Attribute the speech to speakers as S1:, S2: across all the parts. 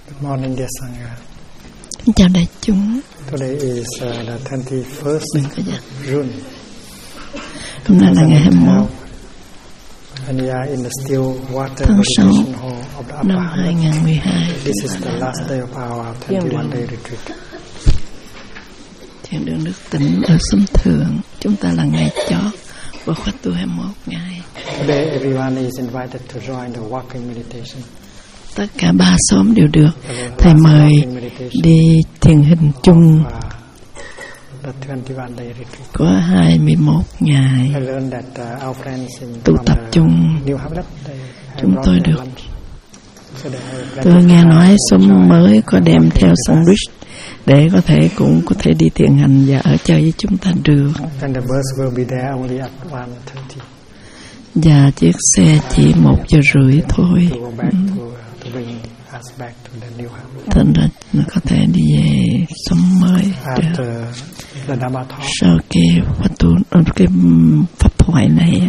S1: Good morning, dear Sangha.
S2: Chào đại chúng.
S1: Today is the 21st June.
S2: Hôm nay là ngày 21
S1: and we are in the still water
S2: tháng 6
S1: meditation hall of the Upper
S2: năm
S1: Hamlet.
S2: 2012.
S1: This is the last day of our 21-day retreat.
S2: Thiền đường Đức Tĩnh ở Xóm Thượng. Chúng ta là ngày chót của khóa tu 21 ngày.
S1: Today everyone is invited to join the walking meditation.
S2: Tất cả ba xóm đều được thầy mời đi thiền hình chung của 21 ngày tụ tập chung. Chúng tôi được tôi nghe nói xóm mới có đem theo sandwich để cũng có thể đi thiền hành và ở chơi với chúng ta được. Và chiếc xe chỉ 1:30 thôi. Thành ra nó có thể đi về xóm mới được. Sau cái pháp thoại này,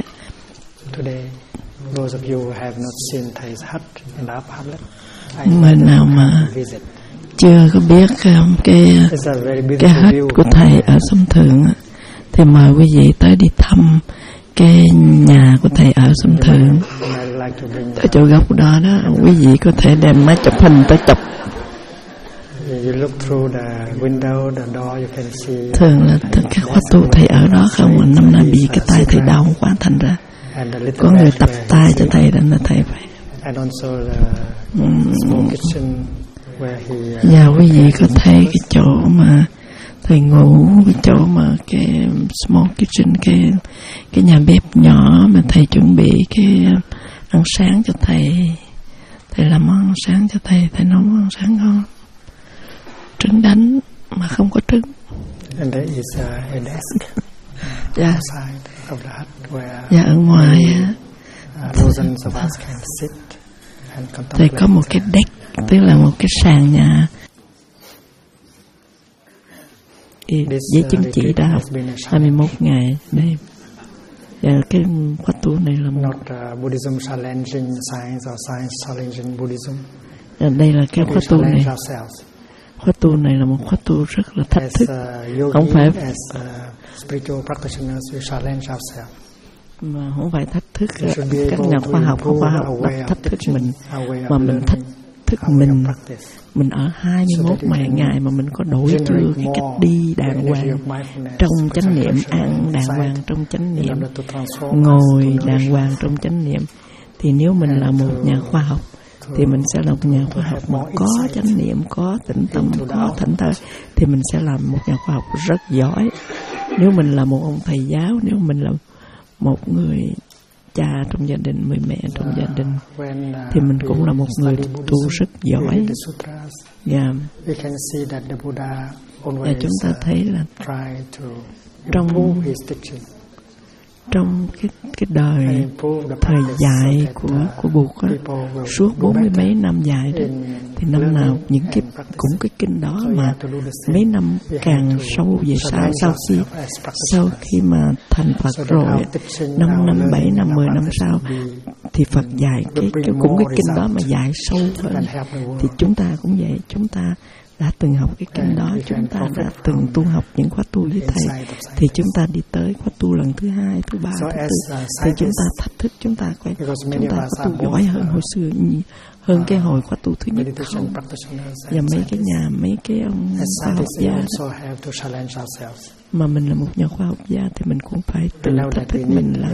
S2: người nào mà chưa có biết cái hut của thầy ở Xóm Thượng thì mời quý vị tới đi thăm cái nhà của thầy ở Xóm Thượng. Ở chỗ góc đó quý vị có thể đem máy chụp hình tới chụp. Thường là các khóa tu thầy ở đó không, năm nay bị cái tay thầy đau quá, thành ra có người tập tay cho thầy, nên là thầy phải. Và quý vị có thấy cái chỗ mà thầy ngủ, cái chỗ mà cái small kitchen, cái nhà bếp nhỏ mà thầy chuẩn bị cái ăn sáng cho thầy. Thầy làm món ăn sáng cho thầy nấu món ăn sáng ngon. Trứng đánh mà không có trứng.
S1: And there is a desk outside of the hut where
S2: ở ngoài
S1: thousands of us can sit and contemplate.
S2: Thầy có một cái deck, tức là một cái sàn nhà. Giấy chứng chỉ đã học 21 ngày đây. Và cái khóa tu này là một
S1: Buddhism challenging science or science challenging Buddhism.
S2: Đây là cái khóa tu này. Khóa tu này là một khóa tu rất là thách thức. Không phải mà không phải thách thức các nhà khoa học thách thức mình, mà mình thách thức mình. Mình ở 21 ngày mà mình có đổi chưa cái cách đi đàng hoàng trong chánh niệm, ăn đàng hoàng trong chánh niệm, ngồi đàng hoàng trong chánh niệm. Thì nếu mình là một nhà khoa học thì mình sẽ là một nhà khoa học mà có chánh niệm, có tĩnh tâm, có thảnh thơi, thì mình sẽ làm một nhà khoa học rất giỏi. Nếu mình là một ông thầy giáo, nếu mình là một người cha trong gia đình, người mẹ trong gia đình, thì mình cũng là một người tu rất giỏi. Và chúng ta thấy là trong cái đời thời dạy của Bụt suốt 40 mấy năm dài đó, thì năm nào những cũng cái kinh đó mà mấy năm càng sâu về sau khi mà thành Phật rồi, 5 năm, 7 năm, 10 năm sau thì Phật dạy cũng cái kinh đó mà dạy sâu hơn. Thì chúng ta cũng vậy, chúng ta đã từng học cái kinh đó, chúng ta đã từng tu học những khóa tu với thầy, thì chúng ta đi tới khóa tu lần thứ 2, thứ 3, thứ 4, thì chúng ta thách thức, chúng ta khóa tu giỏi hơn hồi xưa, hơn cái hồi khóa tu thứ nhất không. Và mấy cái ông khoa học gia đó, mà mình là một nhà khoa học gia thì mình cũng phải tự thách thức mình là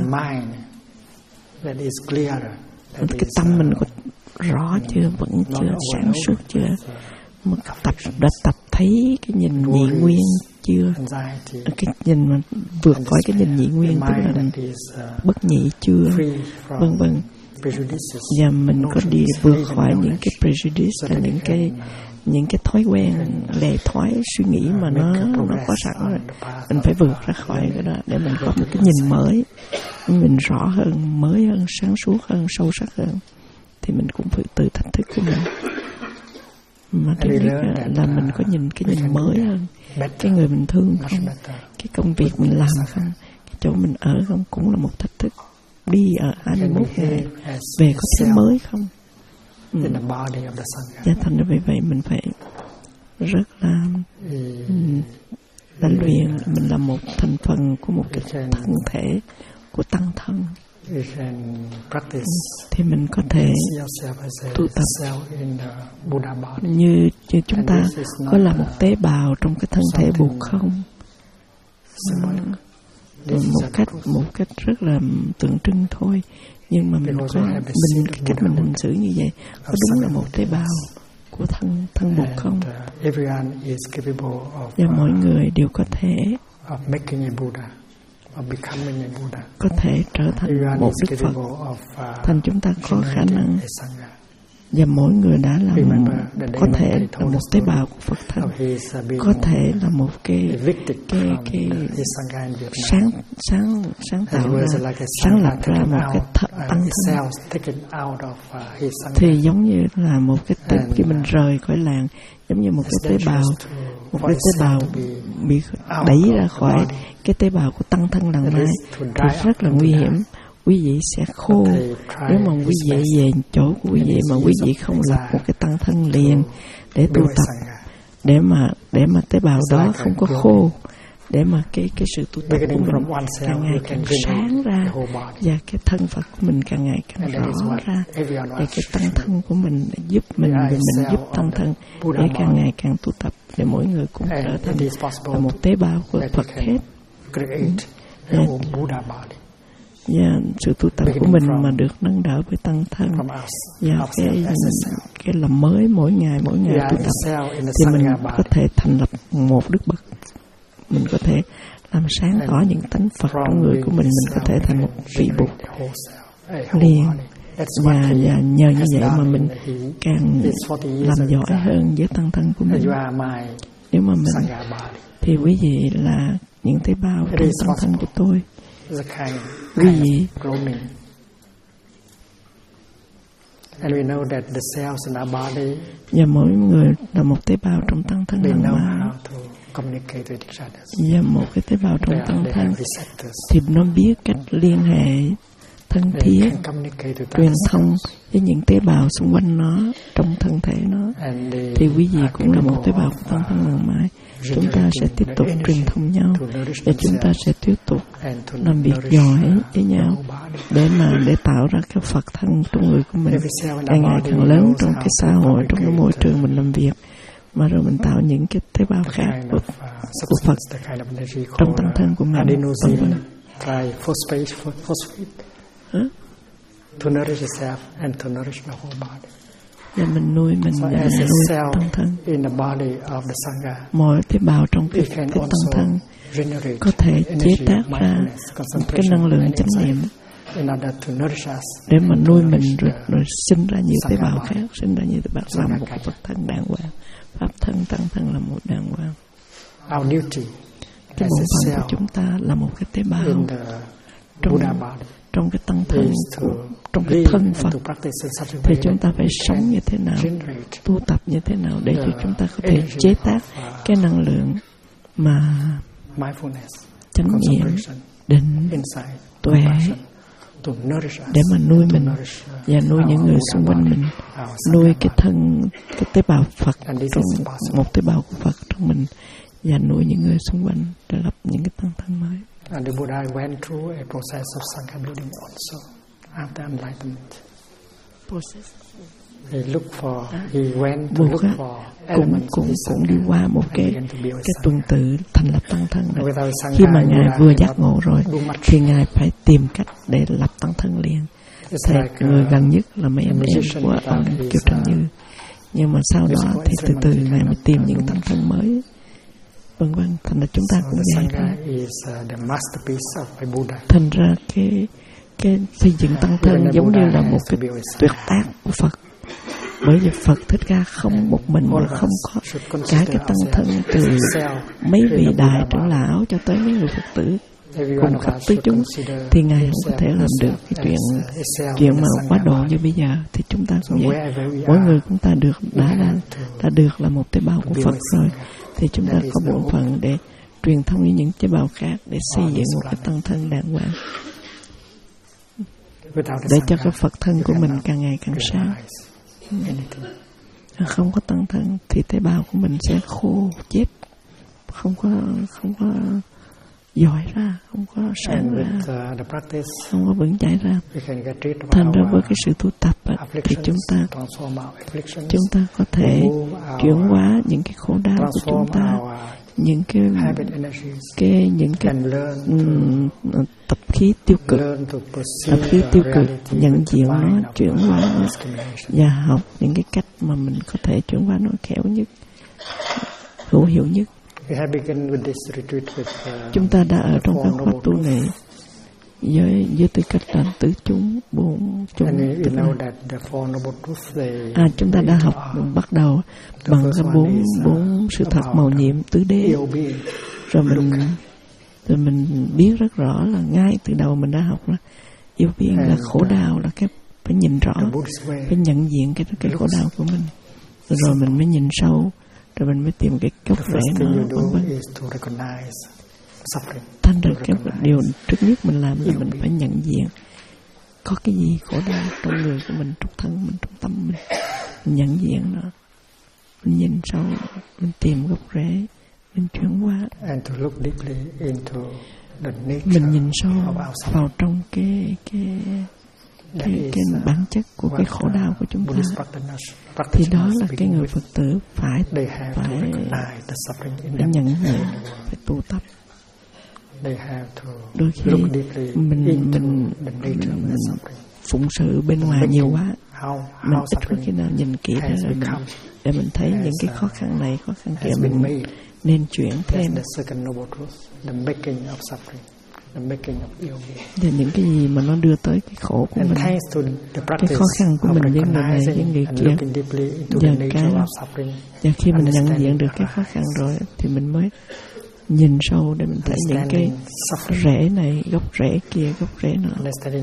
S2: cái tâm mình có rõ chưa, vẫn chưa sáng suốt chưa, mà đã tập thấy cái nhìn nhị nguyên chưa, cái nhìn mà vượt khỏi cái nhìn nhị nguyên, tức là bất nhị chưa, vân vân. Và mình có đi vượt khỏi những cái prejudice là những cái thói quen, lề thói suy nghĩ mà nó có sẵn rồi. Mình phải vượt ra khỏi cái đó để mình có một cái nhìn mới, mình rõ hơn, mới hơn, sáng suốt hơn, sâu sắc hơn. Thì mình cũng phải tự thách thức của mình. Mà thứ nhất là mình có cái nhìn mới hơn, cái người mình thương không, cái công việc mình làm không, cái chỗ mình ở không, cũng là một thách thức. Đi ở 21 ngày về có thứ mới không? Và thành ra vì vậy mình phải rất là luyện. Mình là một thành phần của một cái thân thể của tăng thân. Thì mình có thể tu tập như chúng ta có là một tế bào trong cái thân thể buộc không, một cách rất là tượng trưng thôi, nhưng mà cái cách mình hành xử như vậy có đúng là một tế bào của thân buộc không? Và mọi người đều có thể trở thành một Đức Phật. Thành chúng ta có khả năng, và mỗi người đã là có thể là một tế bào của Phật thân, có thể là một cái sáng tạo ra, sáng lập ra một cái tăng thân. Thì giống như là một cái tế, khi mình rời khỏi làng, giống như một cái tế bào bị đẩy ra khỏi cái tế bào của tăng thân lần này thì rất là nguy hiểm. Quý vị sẽ khô nếu mà quý vị về chỗ của quý vị mà quý vị không lập một cái tăng thân liền để tu tập, để mà tế bào đó không có khô, để mà cái sự tu tập của mình càng ngày càng sáng ra, và cái thân Phật của mình càng ngày càng rõ ra, và cái tăng thân của mình giúp mình giúp tăng thân để càng ngày càng tu tập, để mỗi người cũng trở thành là một tế bào của Phật hết. Và sự tu tập của mình mà được nâng đỡ bởi tăng thân, và cái làm mới mỗi ngày tu tập, thì mình có thể thành lập một Đức Bậc. Mình có thể làm sáng tỏ những tánh Phật trong người của mình có thể thành một vị Bụt liền. Và nhờ như vậy mà mình càng làm giỏi hơn với tăng thân của mình. Nếu mà mình, thì quý vị là những tế bào trong tăng thân của tôi. Quý vị và mỗi người là một tế bào trong tăng thân lần mà. Và một cái tế bào trong tăng thân thì nó biết cách liên hệ thân thiết, truyền thông với những tế bào xung quanh nó, trong thân thể nó. Thì quý vị cũng là một tế bào của tăng thân lần mãi. Chúng ta sẽ tiếp tục truyền thông nhau, và chúng ta sẽ tiếp tục làm việc giỏi với nhau để tạo ra cái Phật thân trong người của mình càng ngày càng lớn trong cái xã hội, trong cái môi trường mình làm việc, mà rồi mình tạo những cái tế bào khác của Phật trong tăng thân của mình.
S1: To nourish yourself and to nourish the whole body.
S2: Và mình nuôi tăng thân. Mỗi tế bào trong cái tăng thân có thể chế tác ra một cái năng lượng chánh niệm để mà nuôi mình, rồi sinh ra nhiều tế bào khác, sinh ra nhiều tế bào làm một Phật thân đàng hoàng. Pháp thân, tăng thân là một đàng hoàng. Cái bổn phận của chúng ta là một cái tế bào trong cái tăng thân, trong cái thân Phật, thì chúng ta phải sống như thế nào, tu tập như thế nào để cho chúng ta có thể chế tác cái năng lượng mà chánh niệm, định, tuệ, để mà nuôi mình và nuôi những người xung quanh mình, nuôi cái tế bào Phật, trong một tế bào của Phật trong mình, và nuôi những người xung quanh để lập những cái tăng thân mới.
S1: And the Buddha went through a process of Sangha building also after enlightenment. He went to look for elements.
S2: Cũng đi qua một cái tuần tự thành lập tăng thân. Khi mà Ngài vừa giác ngộ rồi, thì Ngài phải tìm cách để lập tăng thân liền. Thầy người gần nhất là mấy em của ông Kiều Trần Như. Nhưng mà sau đó thì từ từ Ngài mới tìm những tăng thân mới. Vân, thành ra chúng ta cũng vậy thôi. Thành ra cái xây dựng tăng thân giống như là một cái tuyệt tác của Phật. Bởi vì Phật Thích Ca không một mình mà không có cả cái tăng thân, từ mấy vị đại trưởng lão cho tới mấy người Phật tử cùng khắp tứ chúng, thì Ngài không có thể làm được cái chuyện mà quá độ như bây giờ. Thì chúng ta cũng vậy, mỗi người chúng ta đã được là một tế bào của Phật rồi, thì chúng ta có bổn phận để truyền thông với những tế bào khác để xây dựng một cái tăng thân đàng hoàng, để cho cái Phật thân của mình càng ngày càng sáng. Không có tăng thân thì tế bào của mình sẽ khô chết, không có giỏi ra, không có sáng ra, không có vững chãi ra. Thành ra với cái sự tu tập thì chúng ta có thể chuyển hóa những cái khổ đau của chúng ta, những cái tập khí tiêu cực, nhận diện nó, chuyển hóa nó, và học những cái cách mà mình có thể chuyển hóa nó khéo nhất, hữu hiệu nhất. Chúng ta đã ở trong các khóa tu này với tư cách là tứ chúng, bốn chúng. Chúng ta đã học bắt đầu bằng cái bốn sự thật màu nhiệm tứ đế, rồi mình biết rất rõ là ngay từ đầu mình đã học là yêu biên là khổ đau, là cái phải nhìn rõ, phải nhận diện cái khổ đau của mình, rồi mình mới nhìn sâu, rồi mình mới tìm cái gốc rễ nó. Thành ra cái điều trước nhất mình làm là mình phải nhận diện có cái gì khổ đau trong người của mình, trong thân mình, trong tâm mình nhận diện nó, mình nhìn sâu, mình tìm gốc rễ, mình chuyển hóa. Mình nhìn sâu vào trong cái bản chất của cái khổ đau của chúng ta, thì đó là cái người Phật tử phải nhận diện, phải tu tập. Đôi khi mình phụng sự bên ngoài nhiều quá, mình ít có khi nào nhìn kỹ để mình thấy những cái khó khăn này, khó khăn kia, mình nên chuyển thêm. Và những cái gì mà nó đưa tới cái khổ của mình, cái khó khăn của mình với người này với người kia, và khi mình nhận diện được cái khó khăn rồi thì mình mới nhìn sâu để mình thấy những cái rễ này, gốc rễ kia, gốc rễ nọ.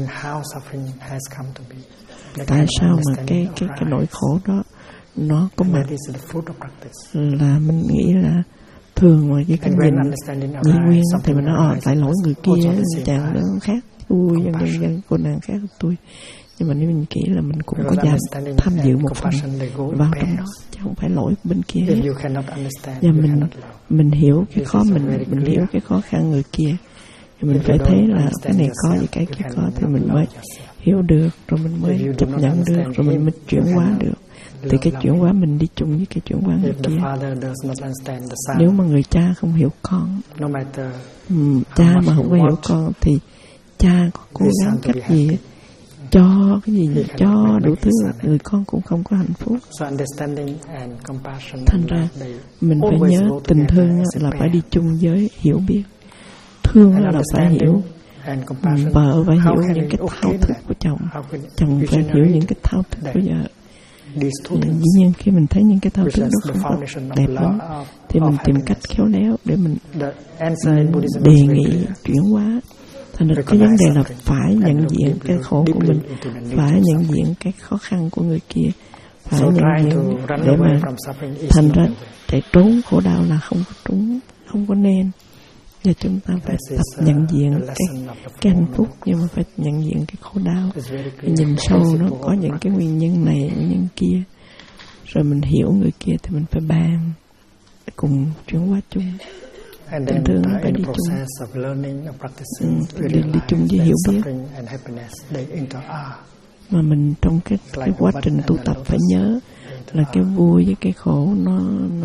S2: Tại sao mà cái nỗi khổ đó nó có mặt, là mình nghĩ là thường mà cái nhìn nhị nguyên thì mình nói tại lỗi người kia, chàng đó khác tôi, dân cô nàng khác tôi. Nhưng mà nếu mình kỹ là mình cũng có tham dự một phần vào trong đó, chứ không phải lỗi bên kia hết. Và mình hiểu cái khó mình hiểu cái khó khăn người kia, thì mình phải thấy là cái này có gì cái kia có, thì mình mới hiểu được, rồi mình mới chấp nhận được, rồi mình mới chuyển hóa được. Thì cái chuyển hóa mình đi chung với cái chuyển hóa người kia. Nếu mà người cha không hiểu con, cha mà không có hiểu con, thì cha có cố gắng cách gì cho cái gì cho đủ thứ, người con cũng không có hạnh phúc. Thành ra mình phải nhớ tình thương là phải đi chung với hiểu biết. Thương là phải hiểu, vợ phải hiểu những cái thao thức của chồng, chồng phải hiểu những cái thao thức của vợ. Dĩ nhiên khi mình thấy những cái thao thức đó không có đẹp lắm, thì mình tìm cách khéo léo để mình đề nghị chuyển hóa. Thành ra cái vấn đề là phải nhận diện cái khổ của mình, phải nhận diện cái khó khăn của người kia, phải nhận diện để mà thành ra chạy trốn khổ đau là không có nên. Và chúng ta phải tập nhận diện cái hạnh phúc, nhưng mà phải nhận diện cái khổ đau. Nhìn sâu nó có những cái nguyên nhân này, nguyên nhân kia, rồi mình hiểu người kia thì mình phải bàn cùng chuyển hóa chung. Tình thương nó phải đi chung, đi chung với hiểu biết. Mà mình trong cái quá trình tu tập phải nhớ là cái vui với cái khổ nó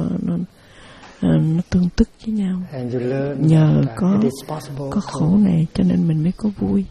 S2: tương tức với nhau. Nhờ có khổ này cho nên mình mới có vui.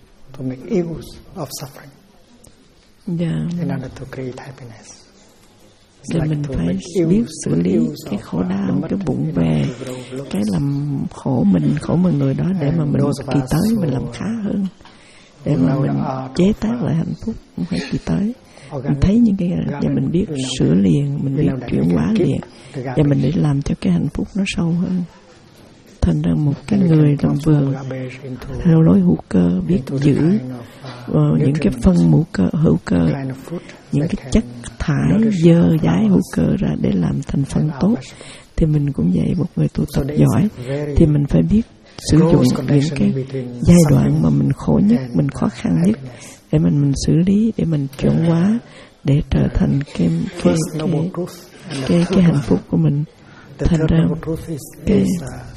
S2: Để mình phải biết xử lý cái khổ đau, cái bụng về, cái làm khổ mình người đó, để mà mình kỳ tới mình làm khá hơn, để mà mình chế tác lại hạnh phúc. Không phải kỳ tới mình thấy những cái và mình biết sửa liền, mình biết chuyển hóa liền, và mình để làm cho cái hạnh phúc nó sâu hơn. Thành ra một cái người làm vườn theo lối hữu cơ, biết giữ những cái phân hữu cơ, những cái chất thải dơ dãi hữu cơ ra để làm thành phân tốt, thì mình cũng vậy. Một người tu tập giỏi thì mình phải biết sử dụng những cái giai đoạn mà mình khổ nhất, mình khó khăn nhất, để mình xử lý, để mình chuyển hóa để trở thành cái hạnh phúc của mình. Thành ra cái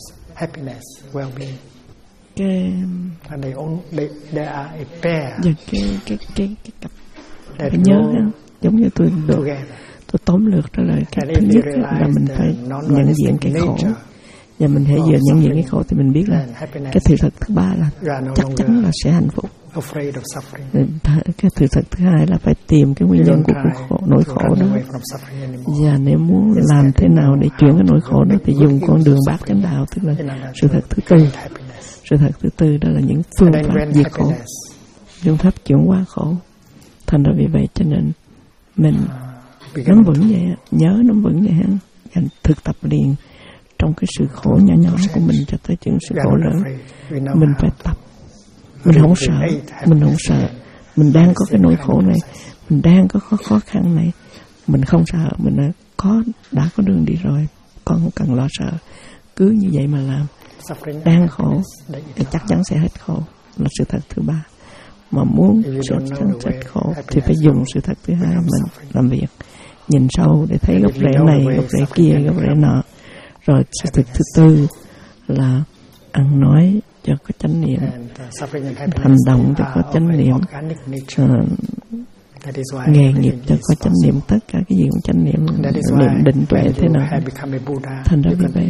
S2: cặp phải nhớ giống như tôi tóm lược ra là cái thứ nhất là mình phải nhận diện cái khổ, và mình hãy vừa nhận diện cái khổ thì mình biết là cái sự thật thứ ba là chắc chắn là sẽ hạnh phúc. Cái sự thật thứ hai là phải tìm cái nguyên nhân của nỗi khổ đó, và nếu muốn làm thế nào để chuyển cái nỗi khổ đó thì dùng con đường bát chánh đạo, tức là sự thật thứ tư. Sự thật thứ tư đó là những phương pháp diệt khổ, phương pháp chuyển hóa khổ. Thành ra vì vậy cho nên mình nắm vững vậy, nhớ nắm vững vậy ha, thực tập liền trong cái sự khổ nhỏ nhỏ của mình cho tới chuyện sự khổ lớn. Mình phải tập. Mình không sợ. Mình đang có cái nỗi khổ này, mình đang có khó khăn này, mình không sợ. Mình đã có đường đi rồi, con không cần lo sợ. Cứ như vậy mà làm. Đang khổ thì chắc chắn sẽ hết khổ, là sự thật thứ ba. Mà muốn chết khổ thì phải dùng sự thật thứ hai mình làm việc, nhìn sâu để thấy gốc rễ này, gốc rễ kia, gốc rễ nọ. Rồi sự thật thứ tư là ăn nói cho có chánh niệm, hành động cho có chánh niệm, nghề nghiệp cho có chánh niệm, tất cả cái gì cũng chánh niệm, niệm định tuệ thế nào. Thành ra vì vậy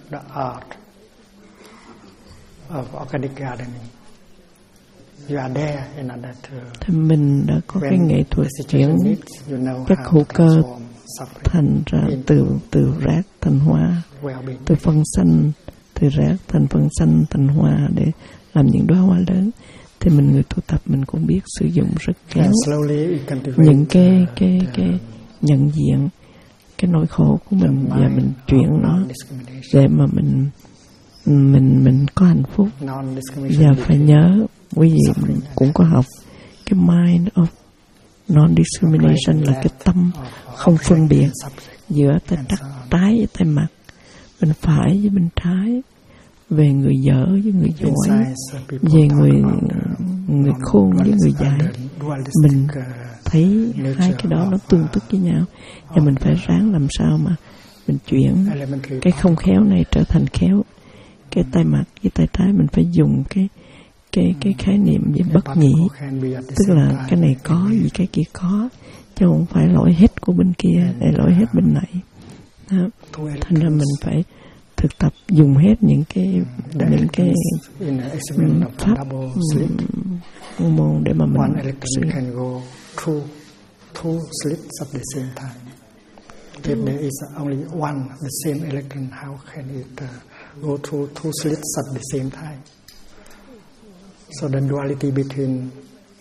S2: thì mình đã có cái nghệ thuật chuyển chất hữu cơ thành ra từ rác thành hoa, từ phân xanh từ rác thành phân xanh thành hoa để làm những đóa hoa lớn. Thì người tu tập mình cũng biết sử dụng rất khéo những cái nhận diện cái nỗi khổ của mình và mình chuyển nó để mà mình có hạnh phúc. Và phải nhớ, quý vị cũng có học cái mind of non-discrimination là cái tâm không phân biệt giữa tay trái với tay mặt, bên phải với bên trái, về người dở với người giỏi, về người khôn với người dại. Mình thấy hai cái đó nó tương tức với nhau, và mình phải ráng làm sao mà mình chuyển cái không khéo này trở thành khéo. Cái tay mặt với tay trái mình phải dùng cái khái niệm về bất nhị, tức là cái này có gì cái kia có, chứ không phải lỗi hết của bên kia để lỗi hết bên này. Đó. Thành ra mình phải thực tập dùng hết những cái pháp môn để mà mình sử dụng.
S1: If there is only one the same electron, how can it go through two slits at the same time? So the duality between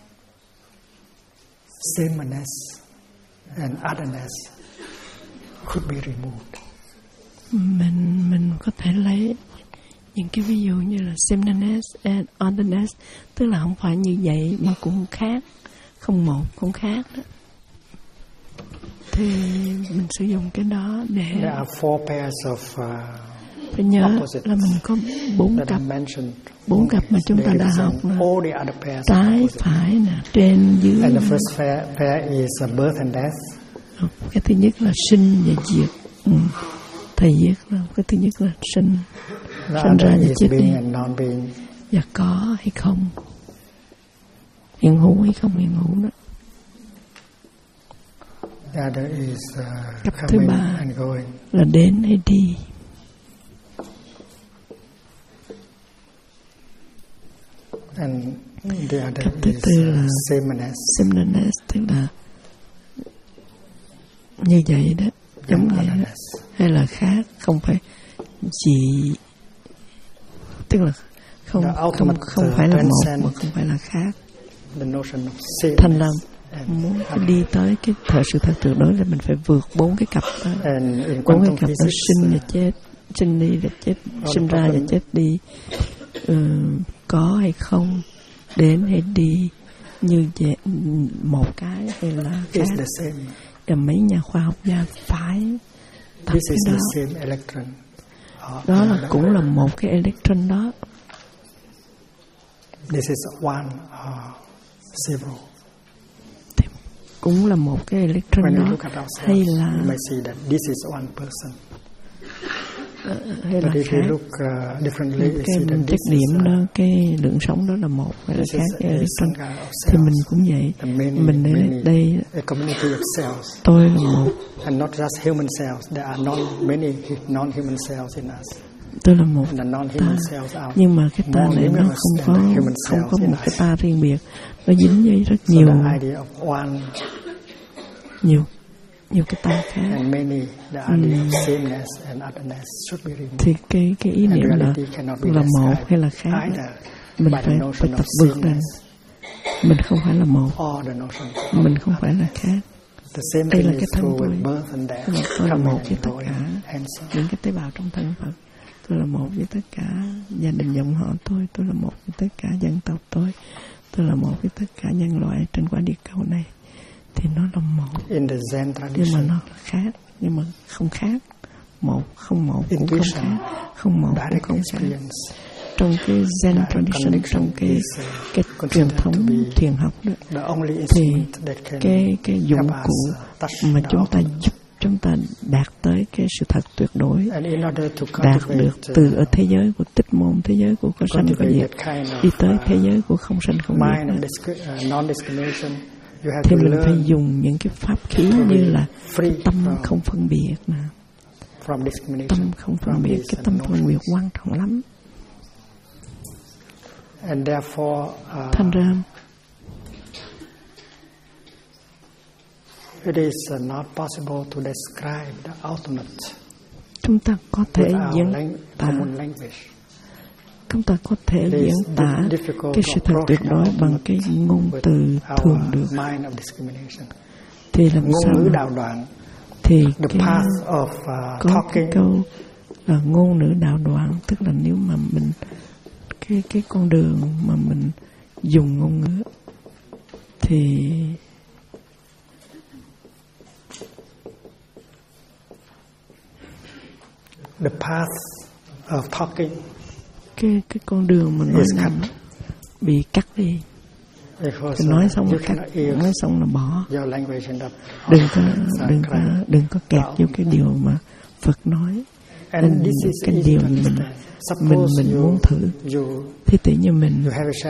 S1: sameness and otherness could be removed.
S2: Mình có thể lấy những cái ví dụ như là sameness and otherness, tức là không phải như vậy mà cũng khác, không một cũng khác đó. Thì mình sử dụng cái đó để
S1: there are four pairs of
S2: phải nhớ là mình có bốn cặp mà chúng ta đã học là trái phải nè, trên dưới.
S1: And the first pair is birth and death.
S2: Cái thứ nhất là sinh và diệt. Thầy viết là cái thứ nhất là sinh ra và chết đi, và có hay không, hiện hữu hay không hiện hữu đó. Cấp thứ ba là đến hay đi. Cấp thứ tư là sameness, tức là như vậy đó, giống vậy đó. Hay là khác, không phải chỉ, tức là không phải là một mà không phải là khác. Thành ra muốn đi tới cái sự thật tuyệt đối là mình phải vượt bốn cái cặp đó. Bốn cái cặp đó sinh và chết, sinh đi và chết, sinh ra và chết đi, có hay không, đến hay đi, như vậy một cái hay là khác. Và mấy nhà khoa học gia phải tập cái đó. Đó là cũng là một cái electron đó.
S1: This is one or several.
S2: cũng là một cái electron đó, hay là hay là khác. Cái chất điểm đó, cái lượng sống đó là một, hay là khác cái electron. Thì mình cũng vậy. Mình ở đây, tôi là một. Tôi là một ta, nhưng mà cái ta này nó không có một cái ta riêng biệt, nó dính với rất nhiều cái ta khác. Thì cái ý niệm là một hay là khác, mình phải tập vượt ra. Mình không phải là một, mình không phải là khác. Đây là cái thân tôi là một với tất cả những cái tế bào trong thân Phật. Tôi là một với tất cả gia đình dòng họ tôi là một với tất cả dân tộc tôi là một với tất cả nhân loại trên quả địa cầu này. Thì nó là một, nhưng mà nó khác, nhưng mà không khác. Một không một cũng không khác, không một cũng không khác. Trong cái Zen tradition, trong cái truyền thống thiền học đó, thì cái dụng cụ mà chúng ta giúp chúng ta đạt tới cái sự thật tuyệt đối, đạt được từ ở thế giới của tích môn, thế giới của có sanh có diệt, đi tới thế giới của không sanh không diệt, thì mình phải dùng những cái pháp khí như là tâm không phân biệt nè. Tâm không phân biệt, cái tâm phân biệt quan trọng lắm. Thành ra
S1: it is not possible to describe the ultimate.
S2: Chúng ta có thể diễn tả, chúng ta có thể diễn tả cái sự thật tuyệt đối bằng cái ngôn từ thường được. Thì làm sao mà, thì có cái câu là ngôn ngữ đạo đoạn, tức là nếu mà mình cái con đường mà mình dùng ngôn ngữ thì
S1: the path of talking,
S2: cái con đường mà nói bị cắt đi. Thì nói xong là cắt, nói xong là bỏ. Đừng có kẹt vô cái điều mà Phật nói. Nên cái điều mình muốn thử. Thì tự nhiên mình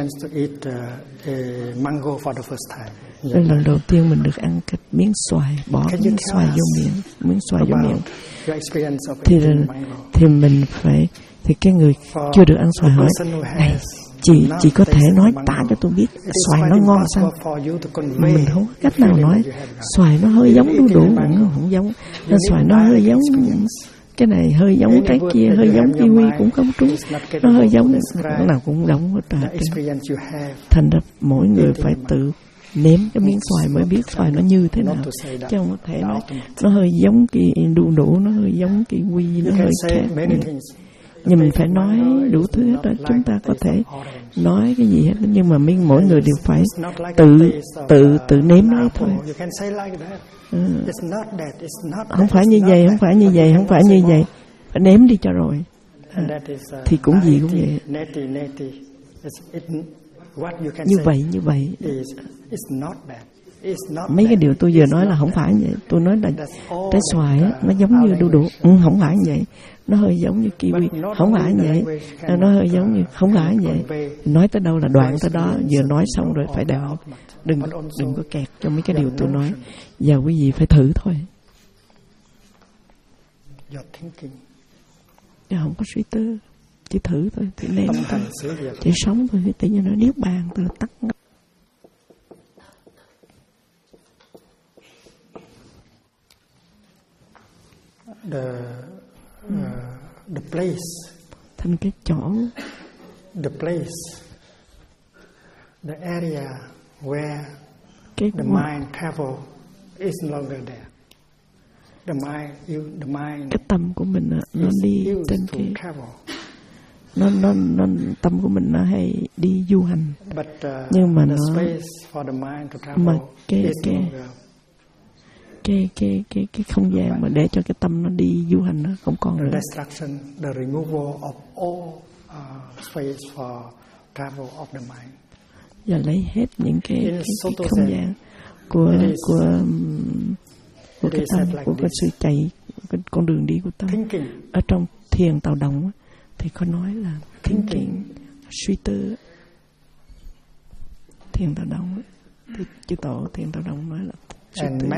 S2: lần đầu tiên mình được ăn cái miếng xoài, bỏ miếng xoài vô miệng, thì mình phải, thì cái người chưa được ăn xoài hỏi này, chị có thể nói tả cho tôi biết xoài nó ngon sao? Mình không có cách nào nói xoài nó hơi giống đu đủ, không giống, xoài nó hơi giống cái này, hơi giống cái kia, hơi giống kiwi cũng không trúng, nó hơi giống nào cũng giống hết trời. Thành ra mỗi người phải tự nếm cái miếng xoài mới biết xoài nó như thế nào, chứ không có thể nói nó hơi giống cái đu đủ, nó hơi giống kiwi, nó hơi khác. Nhưng mình phải nói đủ thứ hết đó. Chúng ta có thể nói cái gì hết, nhưng mà mỗi người đều phải tự nếm lấy thôi. Không phải như vậy, không phải như vậy, không phải như vậy, phải nếm đi cho rồi. Thì cũng gì cũng vậy. Như vậy. Mấy cái điều tôi vừa nói là không phải như vậy. Tôi nói là trái xoài á, nó giống như đu đủ, không phải như vậy. Nó hơi giống như kiwi, không phải như vậy. Nó hơi giống như, không phải như vậy. Nói tới đâu là đoạn tới đó, vừa nói xong rồi phải đợi. Đừng có kẹt trong mấy cái điều tôi nói. Và quý vị phải thử thôi. Chứ không có suy tư, chỉ thử thôi, chỉ nếm thôi, chỉ sống thôi. Tự nhiên nó niết bàn, tôi là tắt ngắt.
S1: The place,
S2: thành cái chỗ,
S1: the place, the area where
S2: cái
S1: the mind travel is no longer there. The mind
S2: cái tâm của mình nó đi trên cái nó tâm của mình nó hay đi du hành, nhưng mà nó mà cái không gian mà để cho cái tâm nó đi du hành nó không còn nữa. Và lấy hết những cái không gian của cái tâm, của cái sự chạy, cái con đường đi của tâm. Ở trong thiền Tào Động thì có nói là thinking, suy tư. Thiền Tào Động thì chư tổ thiền Tào Động nói là suy tư,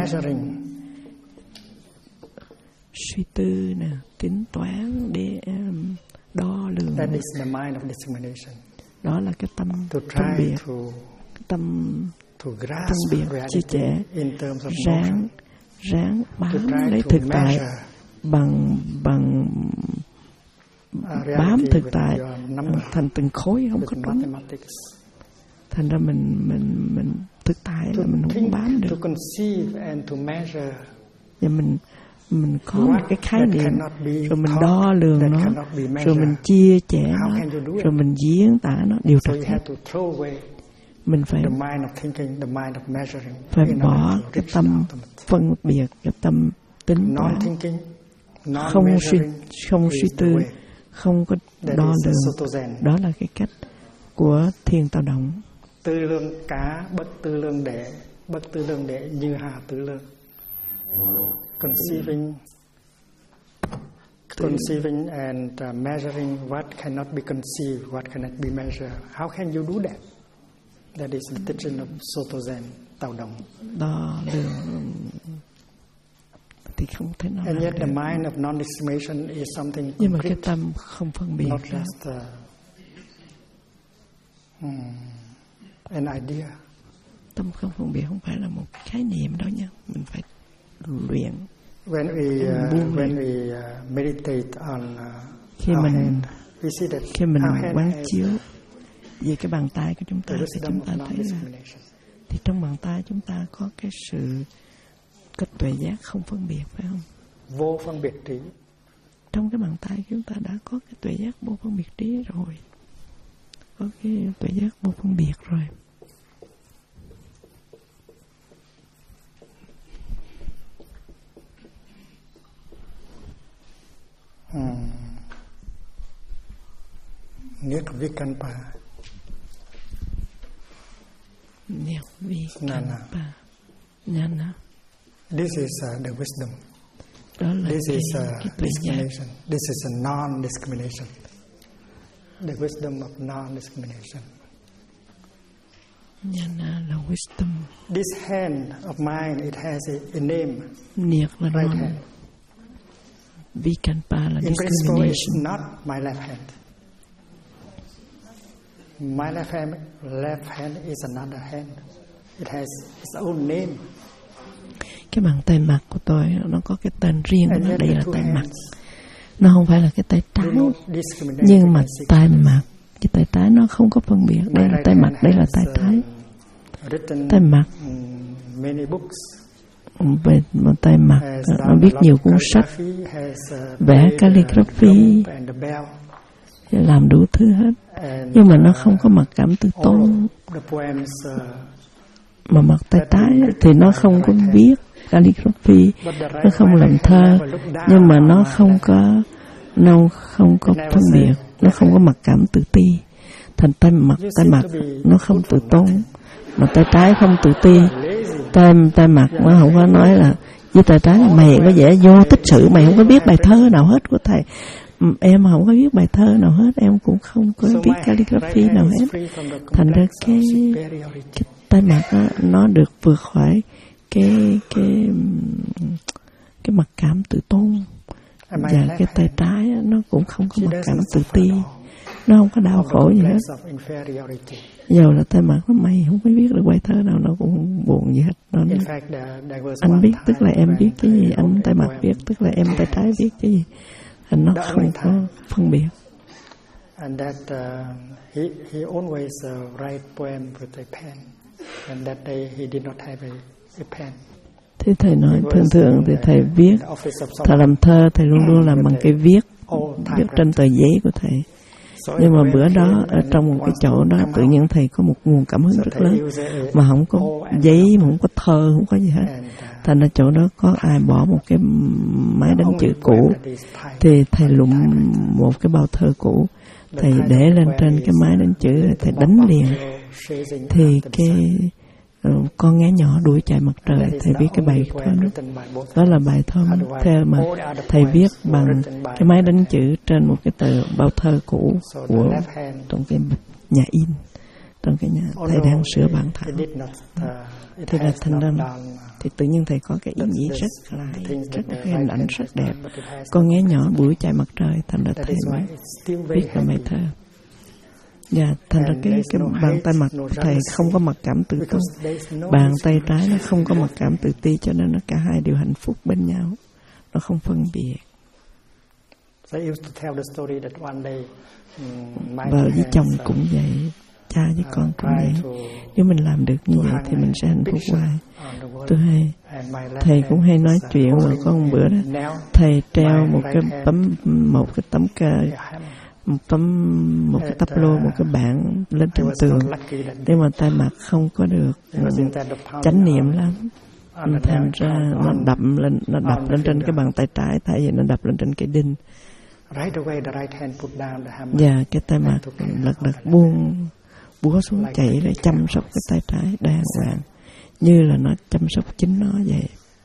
S2: suy tư nè, tính toán để đo lường.
S1: That is the mind of discrimination.
S2: Đó là cái tâm phân biệt, cái tâm phân biệt chia sẻ, ráng bám lấy thực tại bằng bám thực tại thành từng khối không có trống. Thành ra mình thực tại là mình không bám được. Và mình có một cái khái niệm, rồi mình đo lường nó, rồi mình chia sẻ nó, rồi mình diễn tả nó, điều thật khác. Mình phải cái tâm phân biệt, cái tâm tính toán, không suy tư, không có đo lường. Đó là cái cách của thiền Tào Động.
S1: Tư lương cá, bất tư lương đệ, bất tư lương đệ như hà tư lương. Conceiving and measuring what cannot be conceived, what cannot be measured. How can you do that? That is the teaching of Soto Zen, Tào Động.
S2: Đo lường thì không thể nào.
S1: And yet the mind of non-discrimination is something.
S2: Nhưng mà cái tâm không phân biệt,
S1: not just an idea.
S2: Tâm không phân biệt không phải là một khái niệm đó nha, mình phải luyện.
S1: When we meditate on
S2: khi mình quán chiếu về cái bàn tay của chúng ta thì chúng ta thấy là thì trong bàn tay chúng ta có cái sự có tuệ giác không phân biệt, phải không?
S1: Vô phân biệt trí.
S2: Trong cái bàn tay chúng ta đã có cái tuệ giác vô phân biệt trí rồi, có cái tuệ giác vô phân biệt rồi.
S1: Nirvikalpa.
S2: Jnana.
S1: This is the wisdom. This is discrimination. This is a non-discrimination. The wisdom of non-discrimination.
S2: Jnana là wisdom.
S1: This hand of mine, it has a name.
S2: Niết là
S1: right hand.
S2: Vikalpa là
S1: in principle,
S2: discrimination.
S1: it's not my left hand. My left hand is another hand. It has its own name.
S2: Cái bàn tay mặt của tôi nó có cái tên riêng của nó, đây là tay mặt. Nó không phải là cái tay trái. Nhưng mà tay mặt, cái tay trái nó không có phân biệt. Đây là tay mặt, đây là tay trái. Tay mặt. Về tay mặt, nó viết nhiều cuốn sách, vẽ calligraphy, làm đủ thứ hết. Nhưng mà nó không có mặc cảm tự tôn. Mà mặt tay trái thì nó không có viết calligraphy, nó không làm thơ, nhưng mà nó không có phân biệt, nó không có mặc cảm tự ti. Thành tay mặt nó không tự tôn, mà tay trái không tự ti. Tay mặt nó không có nói là với tay trái là mày có vẻ vô tích sự, mày không có biết bài thơ nào hết của thầy. Em không có viết bài thơ nào hết, em cũng không có viết calligraphy nào hết. Thành ra cái tay mặt nó được vượt khỏi cái mặc cảm tự tôn, và cái tay trái nó cũng không có mặc cảm tự ti, nó không có đau khổ gì hết. Giờ là tay mặt nó mày không có viết được bài thơ nào, nó cũng buồn gì hết. Nó anh viết tức là em viết cái gì, anh tay mặt viết tức là em tay trái viết cái gì. Thành nó không có phân biệt.
S1: And that he always write poem with a pen. And that day he did not have a pen.
S2: Thế thầy nói thường thì thầy viết, thầy làm thơ thầy luôn luôn làm bằng cái viết trên tờ giấy của thầy. Nhưng mà bữa đó ở trong một cái chỗ đó tự nhiên thầy có một nguồn cảm hứng rất lớn, mà không có giấy, mà không có thơ, không có gì hết. Thành ra chỗ đó có ai bỏ một cái máy đánh chữ cũ, thì thầy lụm một cái bao thơ cũ, thầy để lên trên cái máy đánh chữ, thầy đánh liền. Thì Con ngán nhỏ đuổi chạy mặt trời. Thầy viết cái bài thơ đó là bài thơ mà thầy viết bằng cái máy đánh chữ trên một cái tờ bao thơ cũ của trong cái nhà in, trong cái nhà thầy đang sửa bản thảo. Thì là thành ra thì tự nhiên thầy có cái ý nghĩ rất là cái hình ảnh rất đẹp. Con ngán nhỏ đuổi chạy mặt trời, thành ra thầy mới viết ra bài thơ. Thành ra cái bàn tay mặt của thầy không có mặc cảm tự tôn, bàn tay trái nó không có mặc cảm tự ti, cho nên nó cả hai đều hạnh phúc bên nhau, nó không phân biệt. Vợ với chồng cũng vậy, cha với con cũng vậy. Nếu mình làm được như vậy thì mình sẽ hạnh phúc hoài. Tôi hay thầy cũng hay nói chuyện, mà có một bữa đó thầy treo một cái tấm cờ, một cái tắp lô, một cái bảng lên trên tường, nhưng mà tay mặt không có được chánh niệm lắm, thành ra nó đập lên trên cái bàn tay trái, thay vì nó đập lên trên cái đinh. Cái tay mặt lật buông búa xuống, chạy để chăm sóc cái tay trái đàng hoàng, như là nó chăm sóc chính nó vậy.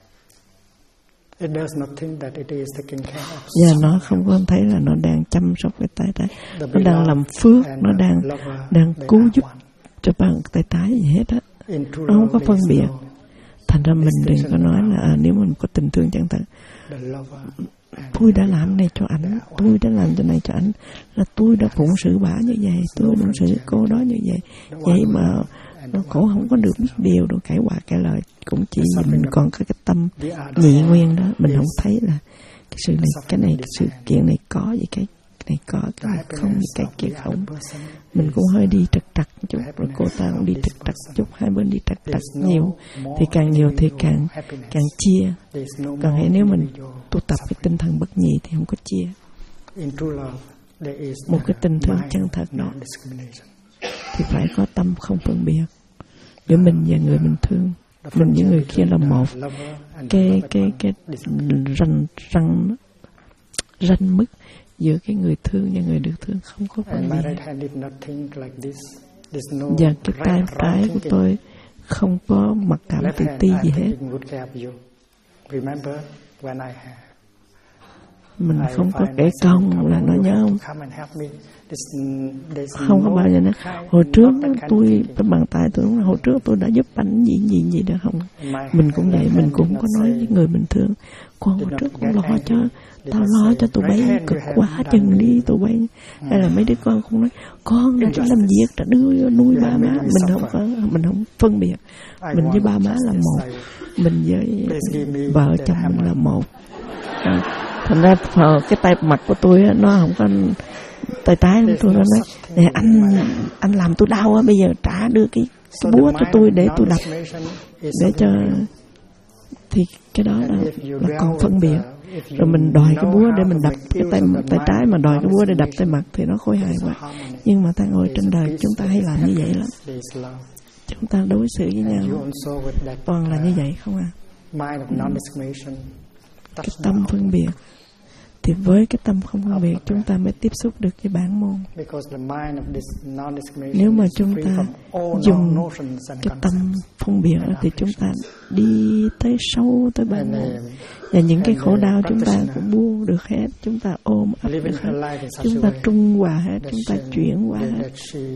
S2: Nó không có thấy là nó đang chăm sóc cái tay trái, nó đang làm phước, nó đang cứu giúp cho bàn tay trái gì hết á. Nó không có phân biệt. Thành ra mình đừng có nói là nếu mình có tình thương chân thật, tôi đã làm này cho ảnh, tôi đã làm cho này cho ảnh, là tôi đã phụng sự bả như vậy, tôi phụng sự cô đó như vậy. Vậy mà nó cổ không có được biết điều, đâu cãi quả cãi lời, cũng chỉ vì mình còn có cái tâm nhị nguyên đó, mình không thấy là cái sự này, cái sự kiện này có gì, cái này có, cái này không, cái kia không. Mình cũng hơi đi trật trật chút, rồi cô ta cũng đi trật trật chút, hai bên đi trật trật nhiều, thì càng nhiều thì càng chia. Còn nếu mình tu tập cái tinh thần bất nhị thì không có chia. Một cái tình thương chân thật đó thì phải có tâm không phân biệt giữa mình và người mình thương, mình với người kia là một. Cái ranh mức giữa cái người thương và người được thương không có phân biệt. Và cái tay trái của tôi không có mặc cảm tự ti gì hết. Mình không có kể công là nó nhớ không có bao giờ nói hồi trước tôi cái bàn tay tôi đúng là hồi trước tôi đã giúp anh gì đó không. Mình cũng vậy, mình cũng có nói với người mình thương, con hồi trước con lo cho tao, lo cho tụi bay cực quá chừng đi tụi bay. Hay là mấy đứa con cũng nói con đừng có làm việc đã đưa nuôi ba má. Mình không phân biệt, mình với ba má là một, mình với vợ chồng mình là một. Thành ra cái tay mặt của tôi nó không có, tay trái của tôi nó nói nè anh làm tôi đau á, bây giờ trả đưa cái búa cho tôi để tôi đập, để cho, thì cái đó là còn phân biệt. Rồi mình đòi cái búa để mình đập cái tay trái, mà đòi cái búa để đập tay mặt thì nó khôi hài quá. Nhưng mà ta ngồi trên đời chúng ta hay làm như vậy lắm, chúng ta đối xử với nhau toàn là như vậy không à. Cái tâm phân biệt, thì với cái tâm không phân biệt chúng ta mới tiếp xúc được cái bản môn. Nếu mà chúng ta dùng cái tâm phân biệt thì chúng ta đi tới sâu tới bản môn, và những cái khổ đau chúng ta cũng buông được hết, chúng ta ôm ấp được hết, chúng ta trung hòa hết, chúng ta chuyển hóa hết.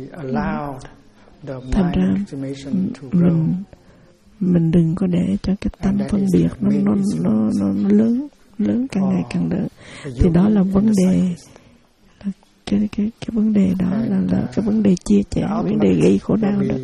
S2: Thành ra mình đừng có để cho cái tâm phân biệt nó lớn càng ngày càng lớn. Thì đó là vấn đề, cái vấn đề đó là cái vấn đề chia sẻ, vấn đề gây khổ đau đó.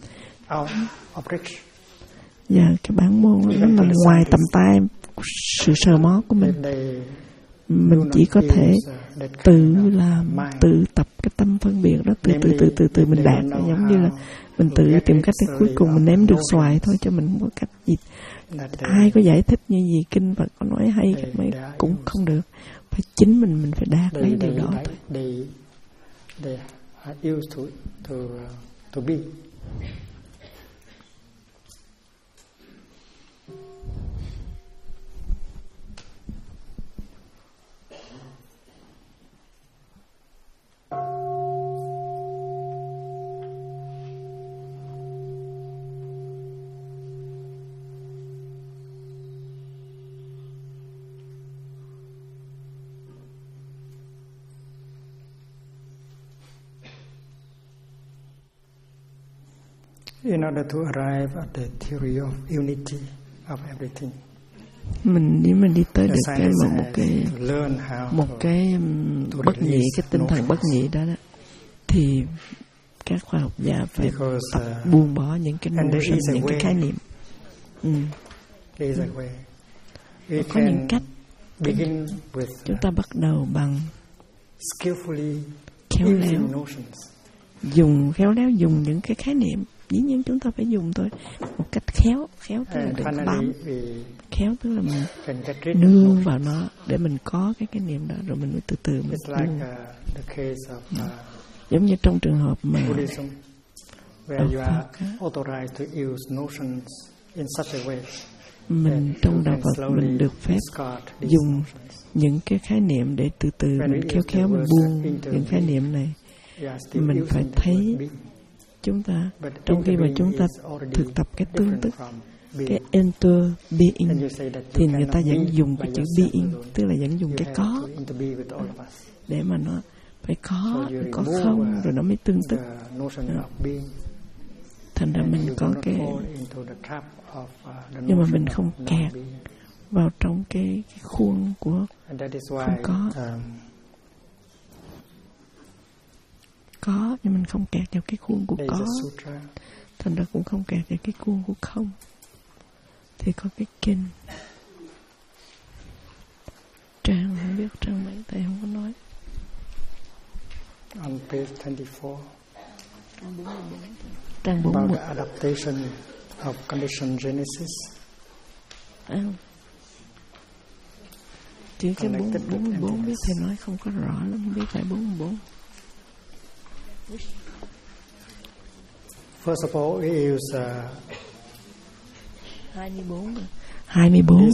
S2: Và cái bản môn nó nằm ngoài tầm tay sự sờ mó của mình. Mình chỉ có thể tự làm, tự tập cái tâm phân biệt đó, từ mình đạt. Giống như là mình tự tìm cách để cuối cùng mình ném được xoài thôi, cho mình không có cách gì. Ai có giải thích như gì kinh Phật có nói hay mấy cũng không được, phải chính mình phải đạt lấy điều đó thôi.
S1: In order to arrive at the theory of unity of everything.
S2: Nếu mình đi tới được một cái bất nhị, cái tinh thần bất nhị đó, thì các khoa học gia phải tập buông bỏ những cái notion, những cái khái niệm. Có những cách. Chúng ta bắt đầu bằng khéo léo dùng những cái khái niệm. Dĩ nhiên chúng ta phải dùng thôi một cách khéo tức là đừng bám, khéo tức là mình nương vào nó để mình có cái niệm đó, rồi mình mới từ từ mình buông. Giống như trong trường hợp mà đạo Phật mình trong đạo Phật mình được phép dùng những cái khái niệm để từ từ mình khéo mình buông những khái niệm này. Mình phải thấy chúng ta trong khi mà chúng ta thực tập cái tương tức, cái enter being, thì người ta vẫn dùng cái chữ being, tức là vẫn dùng cái có để mà nó phải có không rồi nó mới tương tức. Thành ra mình có cái, nhưng mà mình không kẹt vào trong cái khuôn của không có, nhưng mình không kẹt vào cái khuôn của có, thành ra cũng không kẹt vào cái khuôn của không. Thì có cái kinh trang, không biết trang mấy, thầy không có nói.
S1: On page 24.
S2: Trang 41.
S1: Adaptation of conditioned genesis.
S2: Chỉ cái 44 biết thầy nói không có rõ lắm, không biết phải 44.
S1: First of all, it is
S2: 24.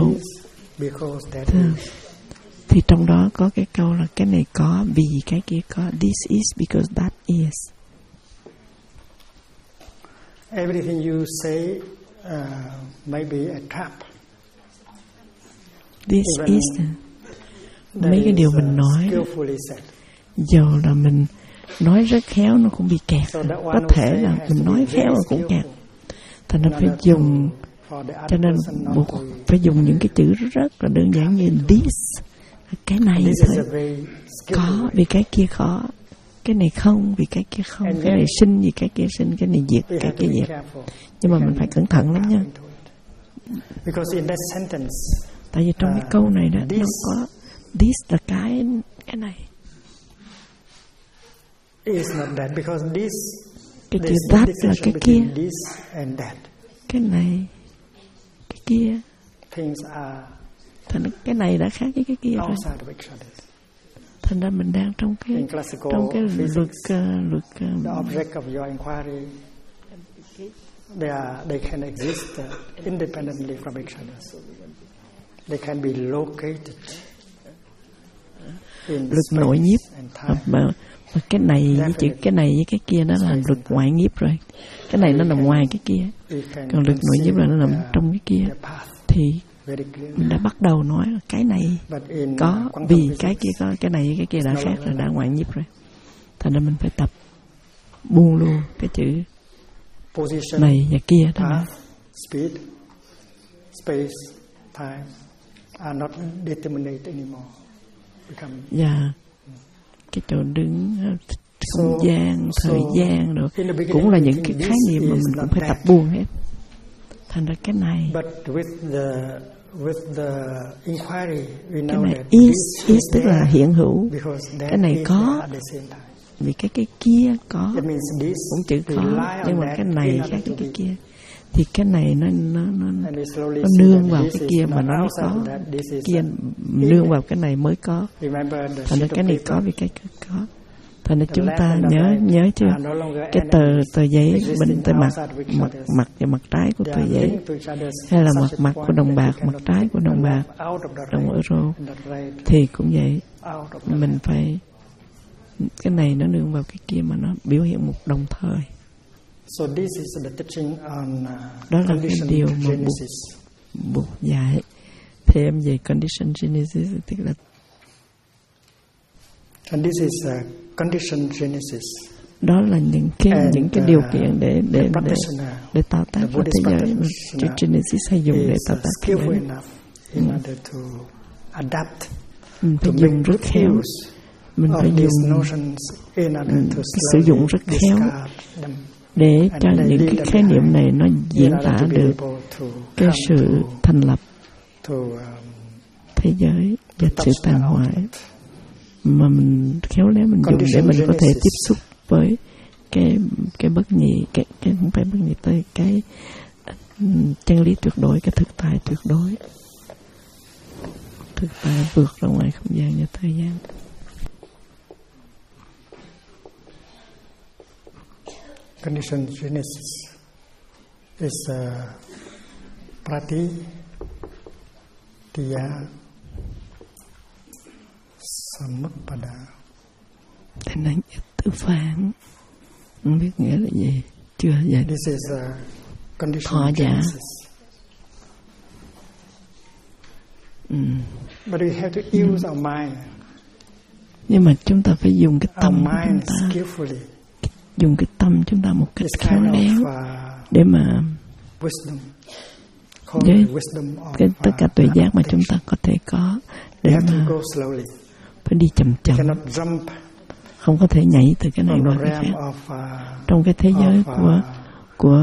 S2: Thì trong đó có cái câu là cái này có vì cái kia có. This is because that is.
S1: Everything you say may be a trap.
S2: This is mấy cái điều mình nói dầu là mình nói rất khéo nó cũng bị kẹt. Có thể là mình nói khéo mà cũng kẹt. Thành ra phải dùng, cho nên buộc phải dùng những cái chữ rất là đơn giản như this, cái này thôi, có vì cái kia khó, cái này không vì cái kia không, cái này sinh vì cái kia sinh, cái này diệt cái kia diệt. Nhưng mà mình phải cẩn thận lắm nha. Tại vì trong cái câu này đó nó có this là cái này. Cái chữ that là cái kia, cái này, cái kia. Thành ra cái này đã khác với cái kia rồi. Thành ra mình đang trong cái luật
S1: the object of your inquiry, they can exist independently from each other. They can be located in
S2: luật nội nhiếp. Mà cái này với chữ cái này với cái kia đó là luật ngoại nhiếp rồi. Cái này nó nằm ngoài cái kia, còn luật nội nhiếp là nó nằm trong cái kia. Thì mình đã bắt đầu nói là cái này có vì cái kia có, cái này với cái kia đã khác rồi, đã ngoại nhiếp rồi. Thành ra mình phải tập buông luôn cái chữ này và kia đó.
S1: Speed, space, time are not determinate anymore.
S2: Và cái chỗ đứng, không gian, thời gian rồi cũng là những cái khái niệm mà mình cũng phải tập buông hết. Thành ra cái này, cái này is tức là hiện hữu, cái này có vì cái kia có, cũng chữ có, nhưng mà cái này khác với cái kia. Thì cái này nó nương vào cái kia mà nó mới có, kia nương vào cái này mới có. Thành ra cái này có vì cái kia có. Thành ra chúng ta nhớ chưa? Cái tờ giấy bên tay mặt và mặt trái của tờ giấy, hay là mặt của đồng bạc, mặt trái của đồng bạc, đồng euro, thì cũng vậy. Mình phải, cái này nó nương vào cái kia mà nó biểu hiện một đồng thời. Đó là cái điều mà Buddha dạy thêm về condition genesis, tức là
S1: and this is a condition genesis.
S2: Đó là những cái điều kiện để tạo tác ra thế giới. Chư Genesis hay dùng để tạo tác thế giới. Mình phải dùng rất khéo. Mình phải dùng sử dụng rất khéo để cho những cái khái niệm này nó diễn tả được cái sự thành lập thế giới và sự tàn hoại, mà mình khéo léo mình dùng để mình có thể tiếp xúc với cái bất nhị, cái không phải bất nhị, tới cái chân lý tuyệt đối, cái thực tại tuyệt đối, thực tại vượt ra ngoài không gian và thời gian.
S1: Conditioned Genesis is Prati Tiya Samutpada.
S2: Thế nên tự phản, không biết nghĩa là gì, chưa vậy.
S1: This is conditioned Genesis. But we have to use our mind.
S2: Nhưng mà chúng ta phải dùng cái tâm của chúng ta, dùng cái tâm chúng ta một cách khéo léo để mà với tất cả tuệ giác mà chúng ta có thể có, để mà phải đi chậm chậm, không có thể nhảy từ cái này qua cái khác. Trong cái thế giới của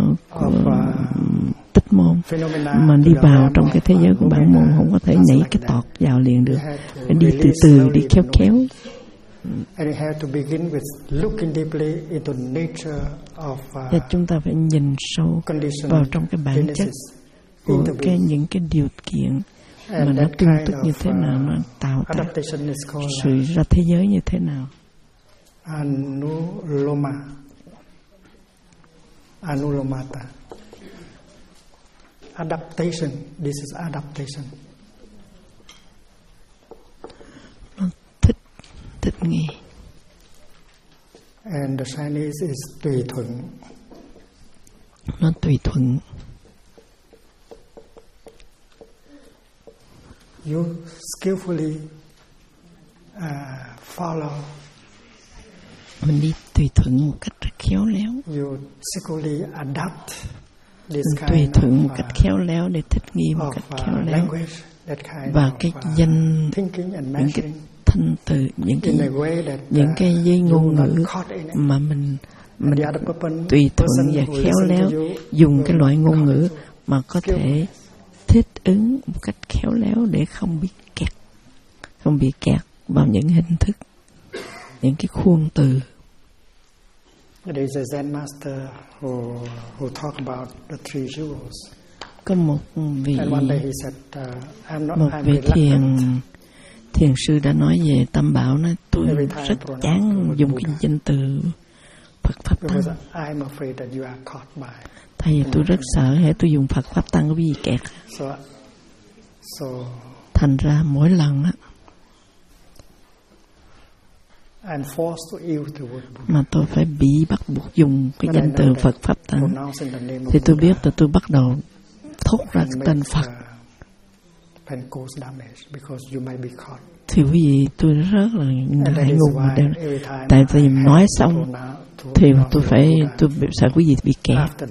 S2: tích môn mà đi vào trong cái thế giới của bản môn, không có thể nhảy cái tọt vào liền được, phải đi từ từ, đi khéo khéo. Và chúng ta phải nhìn sâu vào trong cái bản chất của những cái điều kiện mà nó tương tức như thế nào, nó tạo tác sự ra thế giới như thế nào.
S1: Anulomata. Adaptation. This is adaptation.
S2: Nó thích nghi.
S1: And the Chinese is tùy thuận.
S2: Nó tùy thuận.
S1: You skillfully follow.
S2: Mình đi tùy thuận một cách rất khéo léo.
S1: You skillfully adapt.
S2: Mình tùy thuận một cách khéo léo để thích nghi một cách khéo léo. Và cái danh, những cái thanh từ, những cái dây ngôn ngữ mà mình tùy thuận và khéo léo dùng cái loại ngôn ngữ mà có thể thích ứng một cách khéo léo để không bị kẹt vào những hình thức, những cái khuôn từ.
S1: There is a Zen master who talk about the three jewels.
S2: Có một vị thiền sư đã nói về Tam Bảo, nói tôi rất chán dùng cái danh từ Phật Pháp Tăng. Tại vì tôi rất sợ hệ tôi dùng Phật Pháp Tăng có bị kẹt. Thành ra mỗi lần á mà tôi phải bị bắt buộc dùng cái danh từ Phật Pháp Tăng, thì tôi biết là tôi bắt đầu thốt ra cái tên Phật. Thì quý vị, tôi rất là ngại ngùng. Tại vì nói xong thì tôi sợ quý vị bị kẹt.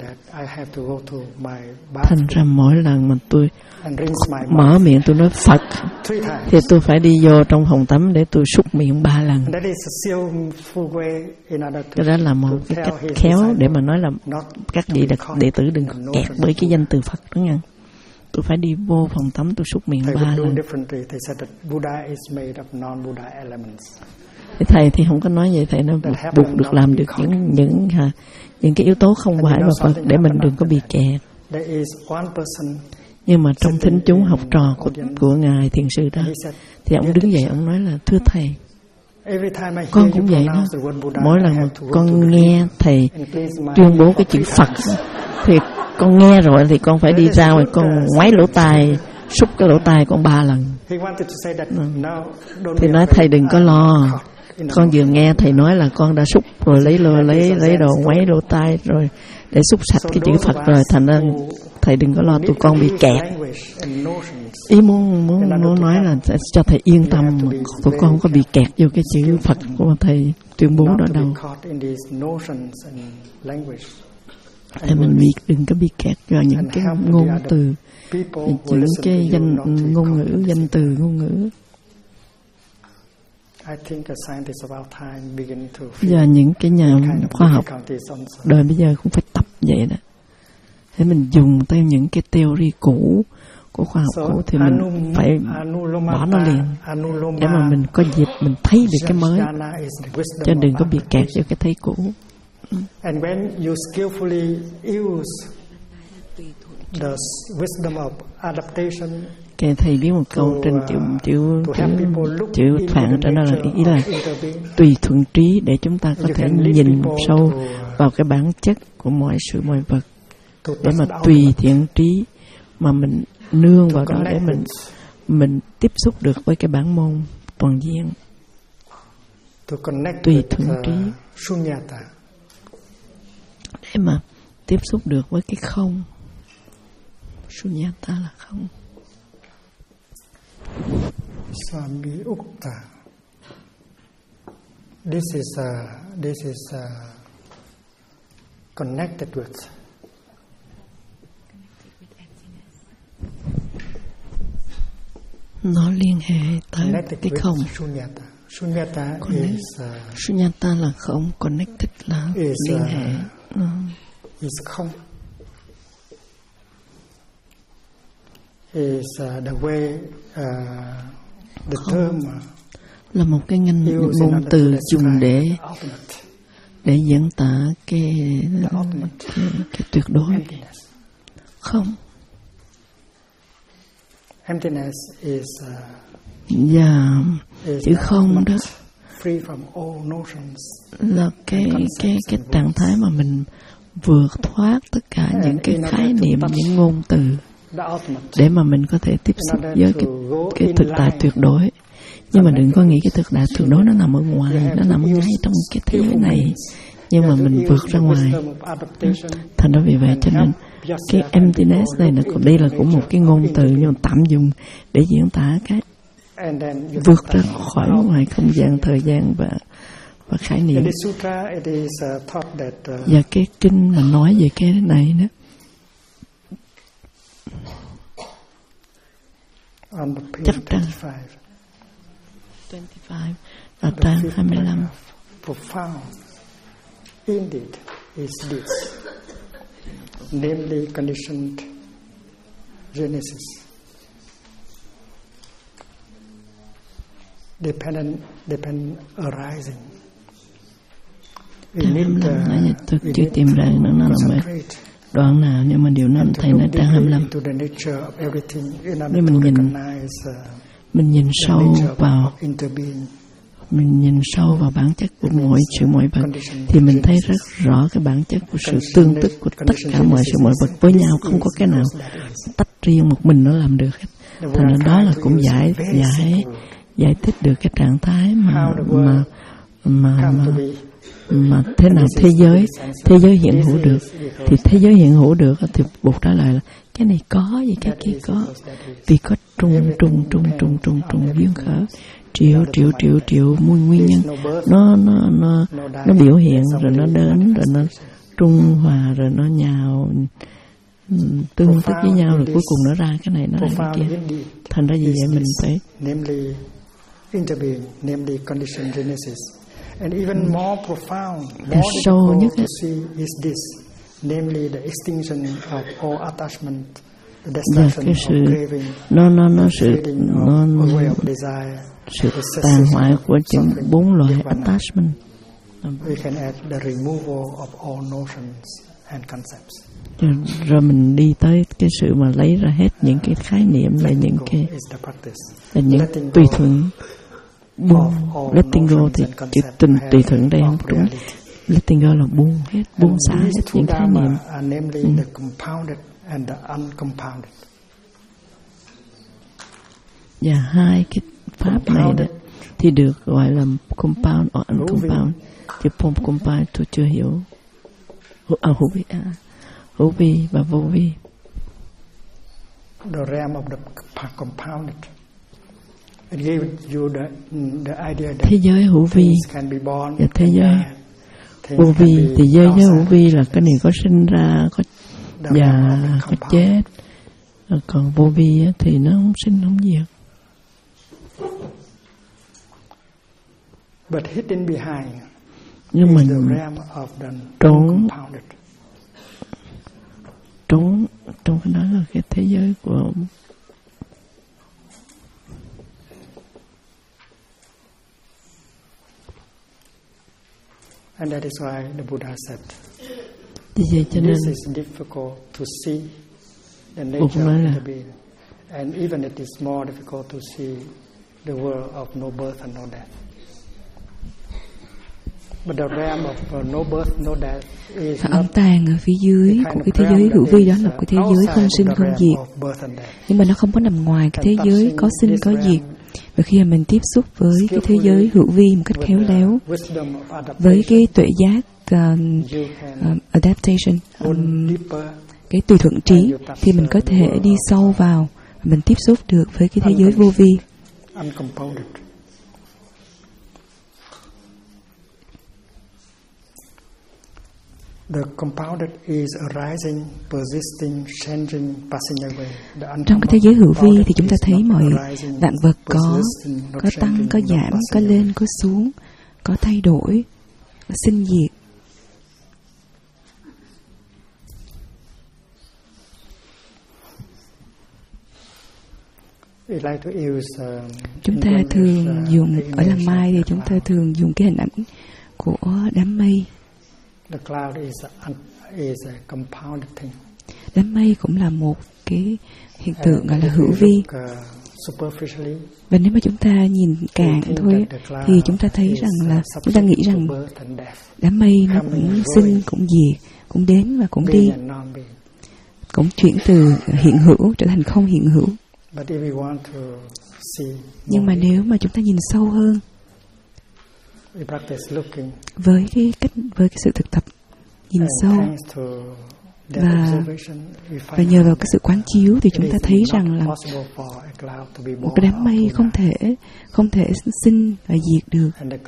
S2: Thành ra mỗi lần mà tôi mở miệng tôi nói Phật thì tôi phải đi vô trong phòng tắm để tôi súc miệng 3 lần. Cái đó là một cái cách khéo để mà nói là các vị đệ tử đừng có kẹt bởi cái danh từ Phật đó nha. Tôi phải đi vô phòng tắm tôi súc miệng 3 lần. Thầy thì không có nói vậy, thầy nói buộc được làm được những cái yếu tố không phải là Phật để mình đừng có bị kẹt. Nhưng mà trong thính chúng học trò của ngài thiền sư đó, thì ông đứng dậy ông nói là thưa thầy, con cũng vậy đó. Mỗi lần con nghe thầy tuyên bố cái chữ Phật thì con nghe rồi thì con phải đi ra ngoài con ngoáy lỗ tai, xúc cái lỗ tai con 3 lần. Thì nói thầy đừng có lo, con vừa nghe thầy nói là con đã xúc rồi lấy đồ ngoáy lỗ tai rồi để xúc sạch cái chữ Phật rồi, thành ra thầy đừng có lo tụi con bị kẹt. Ý muốn nói là cho thầy yên tâm, tụi con không có bị kẹt vô cái chữ Phật của thầy tuyên bố đó đâu. Để mình đừng có bị kẹt vào những cái ngôn từ, những cái ngôn ngữ, danh từ ngôn ngữ. Giờ những cái nhà khoa học đời bây giờ cũng phải tập vậy đó. Để mình dùng theo những cái theory cũ của khoa học cũ thì mình phải bỏ nó liền để mà mình có dịp mình thấy được cái mới, cho đừng có bị kẹt vào cái thấy cũ.
S1: And when you skillfully use the wisdom of adaptation,
S2: cái thầy biết một câu trên chữ phạn trên đó là ý là tùy thuận trí, để chúng ta có thể nhìn sâu vào cái bản chất của mọi sự mọi vật, để mà tùy thiện trí mà mình nương vào đó để mình tiếp xúc được với cái bản môn toàn diện. Tùy thuận trí để mà tiếp xúc được với cái không. Sunyata là không.
S1: Samyukta. This is connected with.
S2: Nó liên hệ tới cái không.
S1: Sunyata. Sunyata is
S2: Sunyata là không, connected là liên hệ.
S1: Is không. Is the way the term
S2: là một cái ngôn từ dùng để diễn tả cái tuyệt đối. Không.
S1: Emptiness is
S2: chữ không đó
S1: free from all notions,
S2: là cái trạng thái mà mình vượt thoát tất cả những cái khái niệm, những ngôn từ, để mà mình có thể tiếp xúc với cái thực tại tuyệt đối. Nhưng mà đừng có nghĩ cái thực tại tuyệt đối nó nằm ở ngoài, nó nằm ngay trong cái thế giới này, nhưng mà mình vượt ra ngoài. Thành ra vì vậy cho nên cái emptiness này đây là cũng một cái ngôn từ nhưng mà tạm dùng để diễn tả cái vượt ra khỏi ngoài không gian, thời gian và khái niệm. Và cái kinh mà nói về cái này đó, chắc rằng 25 là trang 25.
S1: Profound indeed is this, namely conditioned genesis, dependent arising.
S2: Trang 25 tôi chưa tìm ra nó là mấy đoạn nào, nhưng mà điều đó thầy nói trang 25. Nếu mình nhìn sâu vào bản chất của mọi sự mọi vật, thì mình thấy rất rõ cái bản chất của sự tương tức của tất cả mọi sự mọi vật với nhau, không có cái nào tách riêng một mình nó làm được hết. Thành ra đó là cũng giải thích được cái trạng thái mà thế nào thế giới hiện hữu được. Thì thế giới hiện hữu được thì Bụt trả lời là cái này có gì cái kia có, vì có trùng duyên khởi, triệu nguyên nhân nó biểu hiện, rồi nó đến, rồi nó trung hòa, rồi nó nhào tương tức với nhau, rồi cuối cùng nó ra cái này, nó ra cái kia. Thành ra vì vậy mình phải
S1: interbeing, namely conditioned genesis. And even more profound, more
S2: sâu nhất
S1: to see is this, namely the extinction of all attachment, the destruction of craving,
S2: sự tàn hoại của những 4 loại attachment.
S1: We can add the removal of all notions and concepts.
S2: Rồi mình đi tới cái sự mà lấy ra hết những cái khái niệm, là những cái tùy thuận. Letting go thì chữ tùy thuận đây không đúng. Letting go là buông hết, buông xả hết những khái niệm. Và hai cái pháp này đó thì được gọi là compound or uncompound. Chữ compound tôi chưa hiểu. Hữu vi và vô vi.
S1: The realm of the compounded
S2: Thế giới hữu vi và thế giới vô vi. Thì giới hữu vi là cái này có sinh ra, có già, có chết. Còn vô vi thì nó không sinh không diệt. Nhưng mình trốn trong cái đó là cái thế giới của
S1: and that is why the Buddha said,
S2: this
S1: is difficult to see the nature of the being, and even it is more difficult to see the world of no birth and no death. But the realm of no birth, no death is
S2: và âm tàn ở phía dưới của cái thế giới hữu vi đó là cái thế giới không sinh không diệt, nhưng mà nó không có nằm ngoài cái thế giới có sinh có diệt. Và khi mà mình tiếp xúc với cái thế giới hữu vi một cách khéo léo, với cái tuệ giác adaptation, cái tùy thuận trí, thì mình có thể đi sâu vào, mình tiếp xúc được với cái thế giới vô vi. Trong cái thế giới hữu vi thì chúng ta thấy mọi vạn vật có tăng, có giảm, có lên, có xuống, có thay đổi, có sinh diệt. Chúng ta thường dùng ở Lam Mai thì chúng ta thường dùng cái hình ảnh của đám mây. Đám mây cũng là một cái hiện tượng gọi là hữu vi. Và nếu mà chúng ta nhìn cạn thôi thì chúng ta thấy rằng là chúng ta nghĩ rằng đám mây nó cũng sinh, cũng diệt, cũng đến và cũng đi, cũng chuyển từ hiện hữu trở thành không hiện hữu. Nhưng mà nếu mà chúng ta nhìn sâu hơn với cái sự thực tập nhìn sâu và nhờ vào cái sự quán chiếu thì chúng ta thấy rằng là một cái đám mây không thể sinh và diệt được.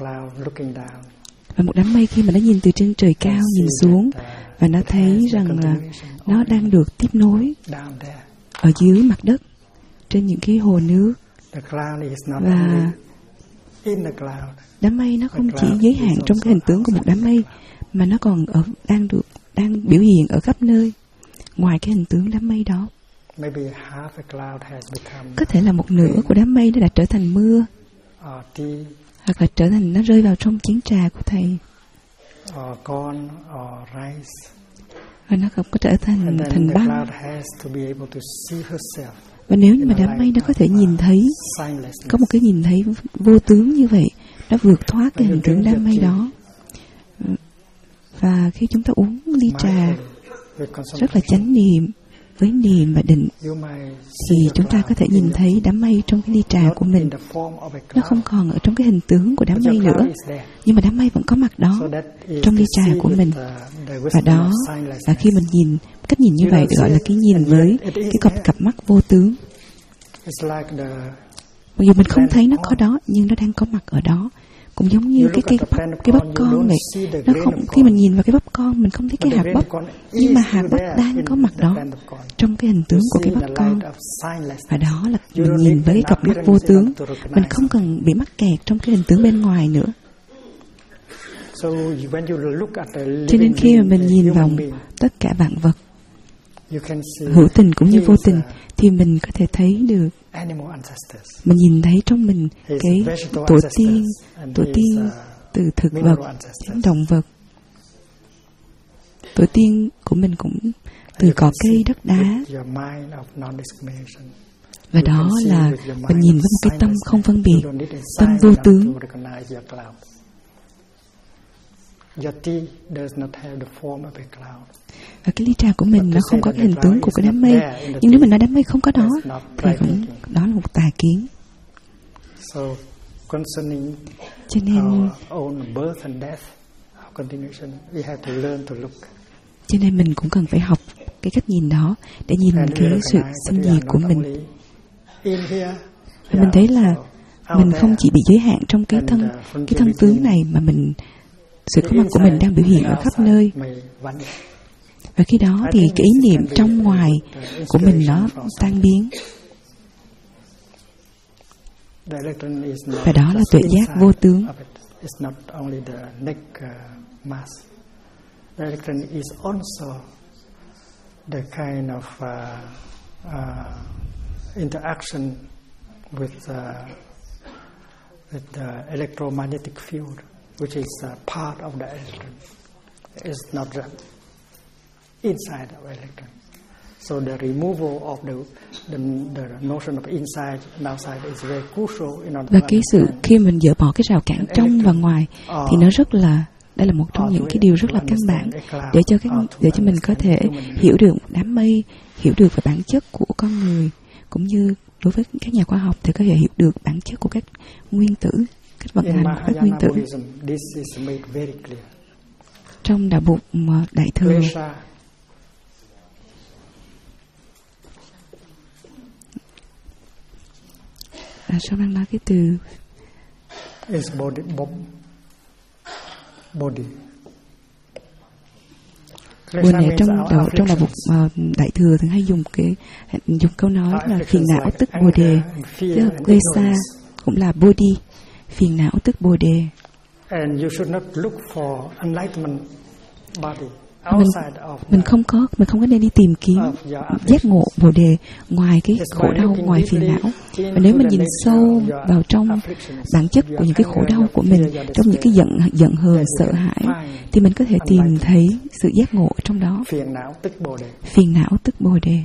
S2: Và một đám mây khi mà nó nhìn từ trên trời cao nhìn xuống và nó thấy rằng là nó đang được tiếp nối ở dưới mặt đất trên những cái hồ nước. Và đám mây nó không chỉ giới hạn trong cái hình tướng của một đám mây, mà nó còn đang biểu hiện ở khắp nơi ngoài cái hình tướng đám mây đó. Có thể là một nửa của đám mây nó đã trở thành mưa, hoặc là trở thành nó rơi vào trong chén trà của thầy, và nó không có trở thành băng. Và nếu như mà đám mây nó có thể nhìn thấy, có một cái nhìn thấy vô tướng như vậy, nó vượt thoát cái hình tướng đám mây đó. Và khi chúng ta uống ly trà rất là chánh niệm, với niệm và định, thì chúng ta có thể nhìn thấy đám mây trong cái ly trà của mình. Nó không còn ở trong cái hình tướng của đám mây nữa, nhưng mà đám mây vẫn có mặt đó trong ly trà của mình. Và đó là khi mình nhìn, cách nhìn như vậy được gọi là cái nhìn với cái cặp mắt vô tướng. Mặc dù mình không thấy nó có đó, nhưng nó đang có mặt ở đó. Cũng giống như cái bắp con vậy. Nó không, khi mình nhìn vào cái bắp con, mình không thấy cái hạt bắp, nhưng mà hạt bắp đang có mặt đó trong cái hình tướng của cái bắp con. Và đó là mình nhìn với cái cặp mắt vô tướng. Mình không cần bị mắc kẹt trong cái hình tướng bên ngoài nữa. Cho nên khi mà mình nhìn vào tất cả vạn vật, hữu tình cũng như vô tình, thì mình có thể thấy được, mình nhìn thấy trong mình cái tổ tiên từ thực vật đến động vật. Tổ tiên của mình cũng từ cỏ cây, đất đá. Và đó là mình nhìn với một cái tâm không phân biệt, tâm vô tướng. Và cái ly trà của mình nó không có cái hình tướng của cái đám mây. Nhưng nếu mình nói đám mây không có đó, thì cũng đó là một tà kiến. Cho nên mình cũng cần phải học cái cách nhìn đó để nhìn cái sự sinh diệt của mình. Và mình thấy là
S3: mình không chỉ bị giới hạn trong cái thân tướng này, mà sự có mặt của mình đang biểu hiện ở khắp nơi. Và khi đó thì cái ý niệm trong ngoài của mình nó tan biến. Và đó là tuệ giác vô tướng.
S1: The electron is also the kind of interaction with the electromagnetic field, which is part of the electron. It's not the inside of electron. So the removal of the notion of inside and outside is very crucial in order.
S3: Và cái sự khi mình dỡ bỏ cái rào cản trong và ngoài thì nó rất là, đây là một trong những cái điều rất là căn bản để cho mình có thể hiểu được đám mây, hiểu được về bản chất của con người, cũng như đối với các nhà khoa học thì có thể hiểu được bản chất của các nguyên tử, cách vận hành của các nguyên tử. Trong đạo Bụt Đại thừa, sao đang nói cái từ
S1: body.
S3: Bồ đề trong đạo Bụt Đại thừa thường hay dùng câu nói là phiền não tức bồ đề, tức klesa cũng là body, phiền não tức bồ đề. Mình không có nên đi tìm kiếm giác ngộ bồ đề ngoài cái khổ đau, ngoài phiền não. Và nếu mình nhìn sâu vào trong bản chất của những cái khổ đau của mình, trong những cái giận hờn, sợ hãi, thì mình có thể tìm thấy sự giác ngộ trong đó. Phiền não tức bồ đề.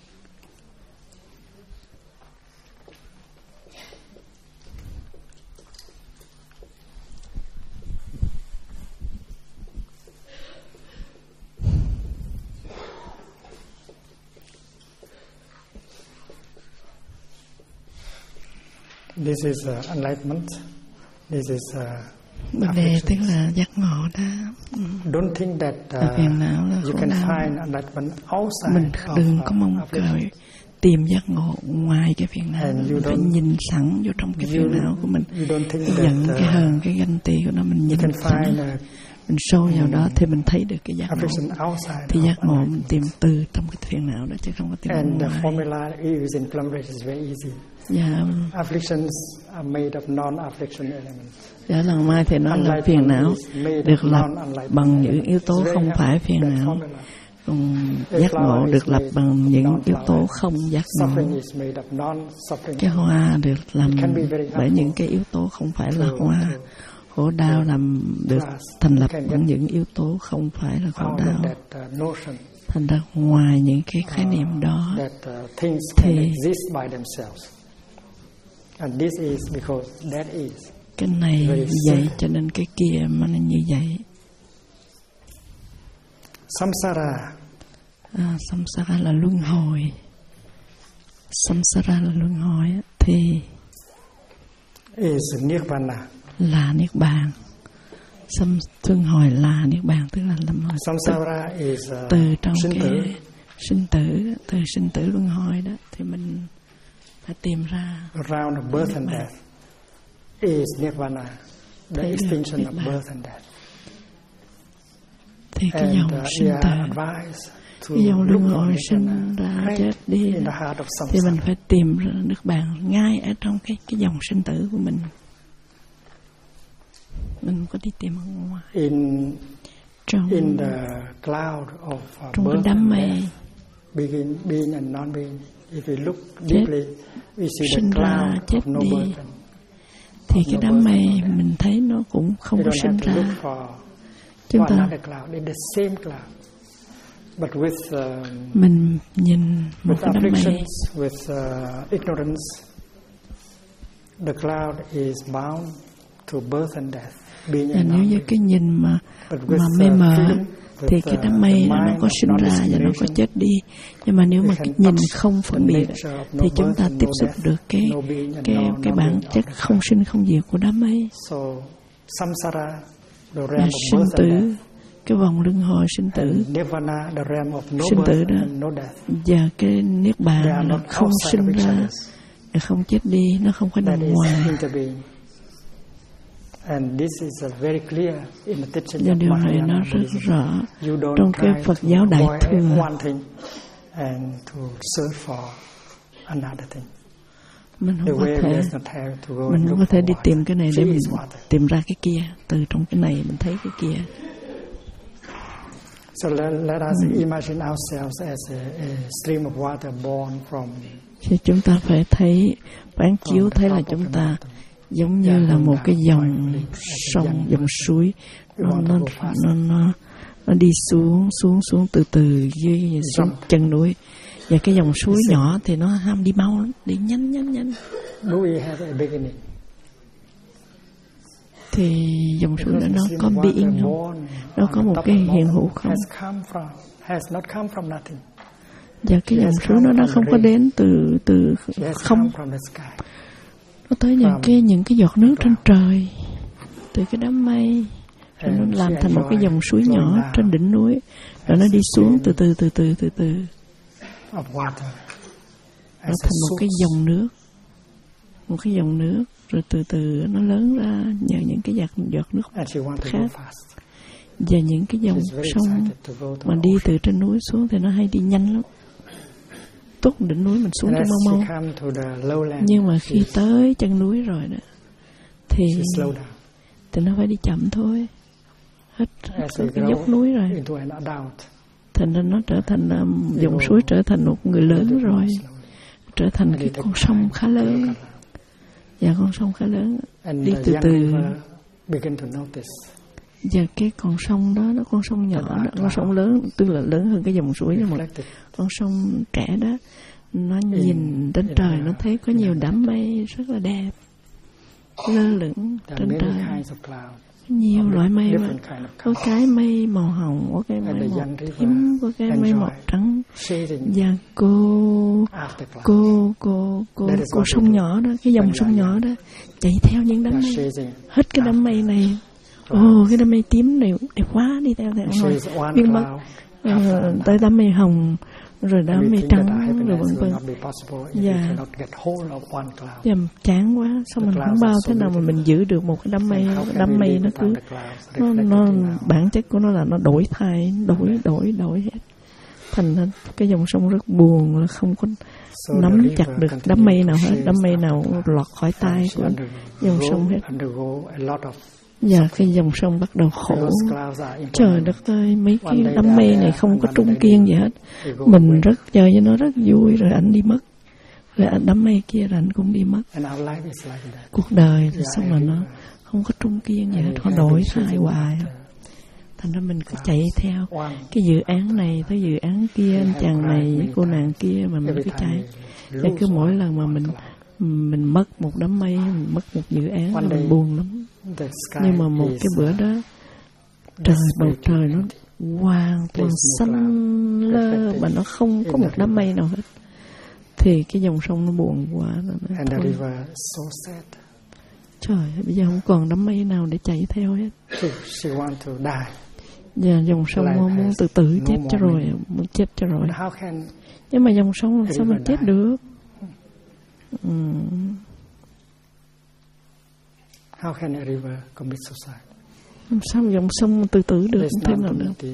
S1: This is enlightenment. This is
S2: Bồ đề tức là giác ngộ đó.
S1: Don't think that
S2: phiền não là
S1: you
S2: khổ
S1: can
S2: đau.
S1: find enlightenment outside.
S2: Mình đừng có mong cởi tìm giác ngộ ngoài cái phiền não. Mình phải nhìn sẵn vô trong cái phiền não của mình. Cái giận, cái hờn, cái ganh tị của nó, mình nhìn sẵn. Mình sâu vào đó thì mình thấy được cái giác ngộ. Thì giác ngộ mình tìm từ trong cái phiền não đó chứ không có tìm
S1: And the
S2: ngoài.
S1: formula used in Cambridge is very easy. Afflictions are made of non-affliction elements.
S2: Dạ, lần mai thì nó là phiền não được lập bằng những yếu tố không phải phiền não. Còn giác ngộ được lập bằng những yếu tố không giác ngộ. Cái hoa được làm bởi những cái yếu tố không phải là hoa. Khổ đau làm được thành lập bằng những yếu tố không phải là khổ đau. Thành ra ngoài những cái khái niệm đó thì cái này như vậy cho nên cái kia mà nó như vậy.
S1: Samsara.
S2: Samsara là luân hồi. Samsara là luân hồi thì
S1: is nirvana.
S2: Là niết bàn. Luân hồi là niết bàn, tức là lâm hồi.
S1: Samsara is
S2: từ trong cái sinh tử luân hồi đó thì mình phải tìm ra.
S1: Around birth and death is nirvana, the extinction of birth and death.
S2: Thì cái dòng sinh tử, cái dòng luân hồi sinh ra chết đi, thì mình phải tìm ra nước bàn ngay ở trong cái dòng sinh tử của mình. Mình có đi tìm ở ngoài. Trong cái đám mây
S1: being and non-being, if we look deeply, we see
S2: sinh ra chết đi, thì cái đám mây mình thấy nó cũng không có sinh ra. Chúng ta mình nhìn một cái đám mây,
S1: ignorance, the cloud is bound to birth and death.
S2: Nếu như cái nhìn mà mê mờ thì cái đám mây nó có sinh ra và nó có chết đi. Nhưng mà nếu mà cái nhìn không phân biệt thì chúng ta tiếp xúc được cái bản chất không sinh không diệt của đám mây. Và sinh tử, cái vòng luân hồi sinh tử đó, và cái niết bàn là không sinh ra, không chết đi, nó không có nằm ngoài. Và điều này nó rất rõ trong cái Phật giáo Đại Thừa. Mình không có thể đi tìm cái này để mình tìm ra cái kia. Từ trong cái này mình thấy cái kia.
S1: So let us imagine ourselves as a stream of water born from.
S2: Thì chúng ta phải thấy, quán chiếu thấy là chúng ta giống như là một cái dòng sông, dòng suối, nó đi xuống từ từ dưới xuống chân núi. Và cái dòng suối nhỏ thì nó ham đi mau lắm, đi nhanh. Thì dòng suối đó nó có being không? Nó có một cái hiện hữu không? Và cái dòng suối nó không có đến từ không. Nó tới những cái giọt nước trên trời, từ cái đám mây, rồi nó làm thành một cái dòng suối nhỏ trên đỉnh núi, rồi nó đi xuống từ từ. Nó thành một cái dòng nước, rồi từ từ nó lớn ra nhờ những cái giọt nước khác. Và những cái dòng sông mà đi từ trên núi xuống thì nó hay đi nhanh lắm. Tốt đỉnh núi mình xuống cho mau. Nhưng mà khi tới chân núi rồi đó thì nó phải đi chậm thôi. Hết cái dốc núi rồi. Thành ra nó trở thành dòng suối, trở thành một người lớn rồi, trở thành cái con sông khá lớn. Và con sông khá lớn đi từ từ. Và cái con sông đó, nó con sông nhỏ đó, con sông lớn, tức là lớn hơn cái dòng suối. Một con sông trẻ đó, nó nhìn trên trời, nó thấy có nhiều đám mây rất là đẹp lơ lửng trên trời. Nhiều loại mây mà có cái mây màu hồng, có cái mây màu tím, có cái mây màu trắng. Và cô sông nhỏ đó, cái dòng sông nhỏ đó chạy theo những đám mây. Hết cái đám mây này, cái đám mây tím này đẹp quá, đi theo rồi biến mất tới đám mây hồng, rồi đám mây trắng, rồi vân. Và chán quá, sao mình không bao thế nào mà mình giữ được một cái đám mây nó cứ nó bản chất của nó là nó đổi thay, đổi hết. Thành ra cái dòng sông rất buồn, là không có nắm chặt được đám mây nào hết, đám mây nào lọt khỏi tay của dòng sông hết. Và cái dòng sông bắt đầu khổ. Trời đất ơi, mấy cái đám mây này không có trung kiên gì hết. Mình rất chơi với nó rất vui, rồi anh đi mất. Rồi đám mây kia rồi anh cũng đi mất. Cuộc đời thì xong là nó không có trung kiên gì hết, nó đổi thay hoài. Thành ra mình cứ chạy theo cái dự án này tới dự án kia, anh chàng này với cô nàng kia mà mình cứ chạy. Và cứ mỗi lần mà mình mất một đám mây, mình mất một dự án, mình buồn lắm. Nhưng mà một cái bữa đó, bầu trời nó hoàn toàn xanh lơ, mà nó không có một đám mây nào hết. Thì cái dòng sông nó buồn quá. Trời, bây giờ không còn đám mây nào để chạy theo hết. Và dòng sông muốn tự tử chết cho rồi, muốn chết cho rồi. Nhưng mà dòng sông làm sao mà chết được?
S1: How can a river commit suicide?
S2: Làm sao dòng sông tự tử được? Không thể nào được.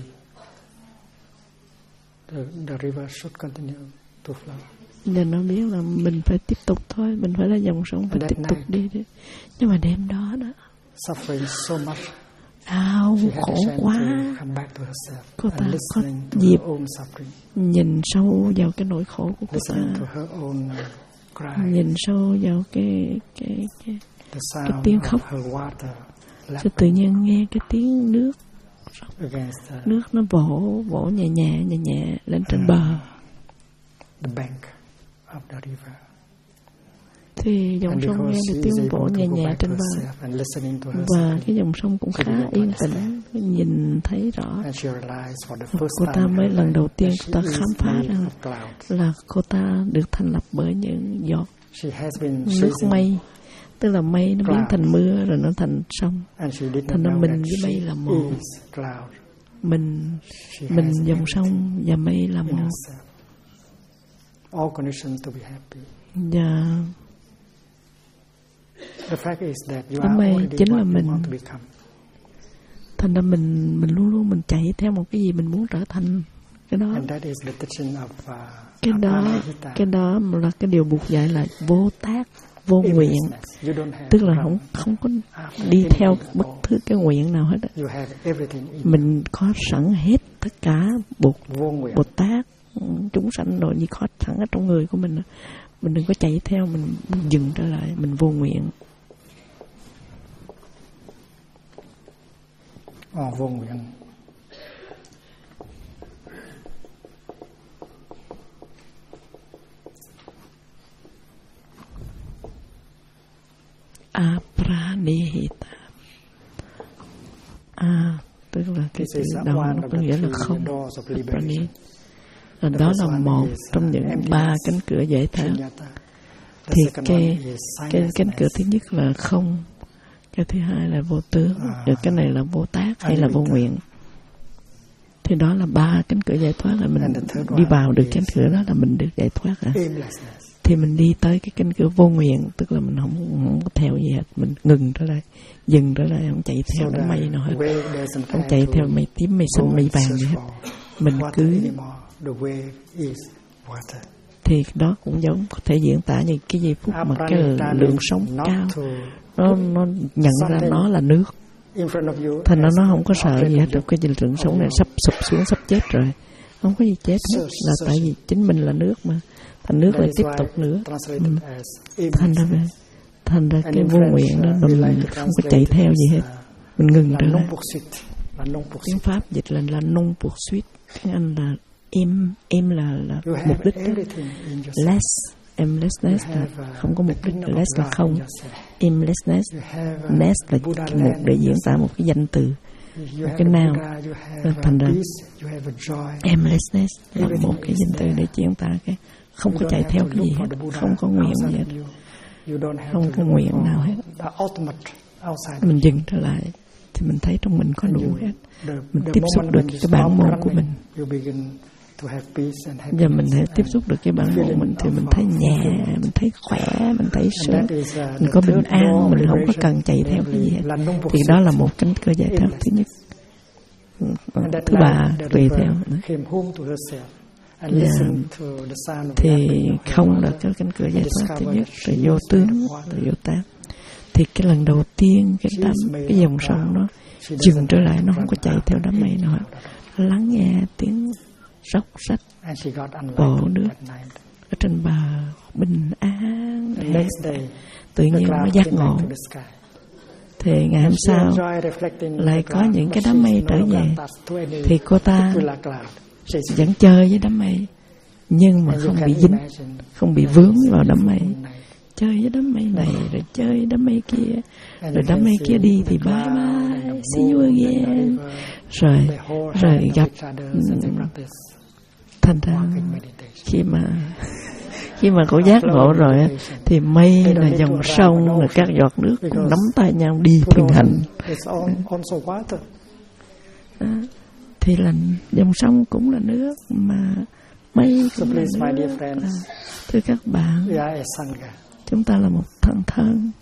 S1: The river should continue to flow.
S2: Và nó biết là mình phải tiếp tục thôi, mình phải là dòng sông, phải tiếp tục đi. Nhưng mà đêm đó
S1: suffering so much,
S2: đau khổ quá. Cô ta có dịp nhìn sâu vào cái nỗi khổ của cô ta, nhìn sâu vào cái tiếng khóc. Cho tự nhiên nghe cái tiếng nước nó vỗ nhẹ lên trên bờ. Thì dòng sông nghe được tiếng vỗ nhẹ trên bờ, và cái dòng sông cũng khá yên tĩnh, nhìn thấy rõ. Cô ta mới lần đầu tiên cô ta khám phá ra là cô ta được thành lập bởi những giọt nước mây. Tức là mây nó biến thành mưa, rồi nó thành sông. Thành ra mình với mây là một. Mình dòng sông và mây là một. Và Đám mây chính là mình. Thành ra mình luôn luôn mình chạy theo một cái gì mình muốn trở thành. Cái đó là cái điều buộc dạy là vô tác, vô nguyện. Tức là không có đi theo bất cứ cái nguyện nào hết. Mình có sẵn hết tất cả Bồ Tát, chúng sanh rồi như có sẵn ở trong người của mình. Mình đừng có chạy theo, mình dừng trở lại, mình vô nguyện.
S1: Vô nguyện.
S2: Apranihita. Tức là cái từ đầu nó có nghĩa là không. Đó là một trong những 3 cánh cửa giải thoát. Thì cái cánh cửa thứ nhất là không, cái thứ hai là vô tướng, rồi cái này là vô tác hay là vô nguyện. Thì đó là 3 cánh cửa giải thoát, là mình đi vào được cánh cửa đó là mình được giải thoát rồi. Thì mình đi tới cái cánh cửa vô nguyện, tức là mình không có theo gì hết, mình ngừng trở lại, dừng trở lại, không chạy theo đám mây nào hết, không chạy theo mây tím, mây xanh, mây vàng gì hết. Mình cứ thì đó cũng giống có thể diễn tả như cái giây phút mà cái lượng sống cao nó nhận ra nó là nước, thành nó không có sợ gì hết. Cái lượng sống này sắp sụp xuống, sắp chết rồi, không có gì chết hết, là tại vì chính mình là nước mà. Thành nước lại tiếp tục nữa. Thành ra cái vô nguyện đó mình không có chạy theo gì hết, mình ngừng trở lại. Tiếng Pháp dịch là non poursuite, tiếng Anh là em là mục đích đó. Less, aimlessness là không có mục đích, less là không, aimlessness, ness là một để diễn tả một cái danh từ, một cái nào. Thành ra aimlessness là một cái danh từ để diễn tả cái không có chạy theo cái gì hết, không có nguyện gì hết, không có nguyện nào hết. Mình dừng trở lại thì mình thấy trong mình có đủ hết, mình tiếp xúc được cái bản môn của mình. Giờ mình hãy tiếp xúc được cái bản môn mình thì mình thấy nhẹ, mình thấy khỏe, mình thấy sướng, mình có bình an, mình không có cần chạy theo cái gì hết. Thì đó là một cánh cửa giải thoát thứ nhất. Thứ ba tùy theo thì không là cái cánh cửa giải thoát thứ nhất, rồi vô tướng, rồi vô tác. Thì cái lần đầu tiên cái dòng sông nó dừng trở lại, nó không có chạy theo đám mây nữa, nó lắng nghe tiếng róc rách bộ nước ở trên bờ bình an, tự nhiên nó giác ngộ. Thì ngày hôm sau lại có những cái đám mây trở về, thì cô ta vẫn chơi với đám mây, nhưng mà không bị dính, không bị vướng vào đám mây. Chơi với đám mây này, rồi chơi với đám mây kia, rồi đám mây kia đi thì bye bye, see you again. Rồi gặp. Thành ra khi mà cô giác ngộ rồi thì mây là dòng sông, là các giọt nước cùng nắm tay nhau đi thiền hành. Thì là dòng sông cũng là nước, mà mây cũng là nước. Thưa các bạn, chúng ta là một thân.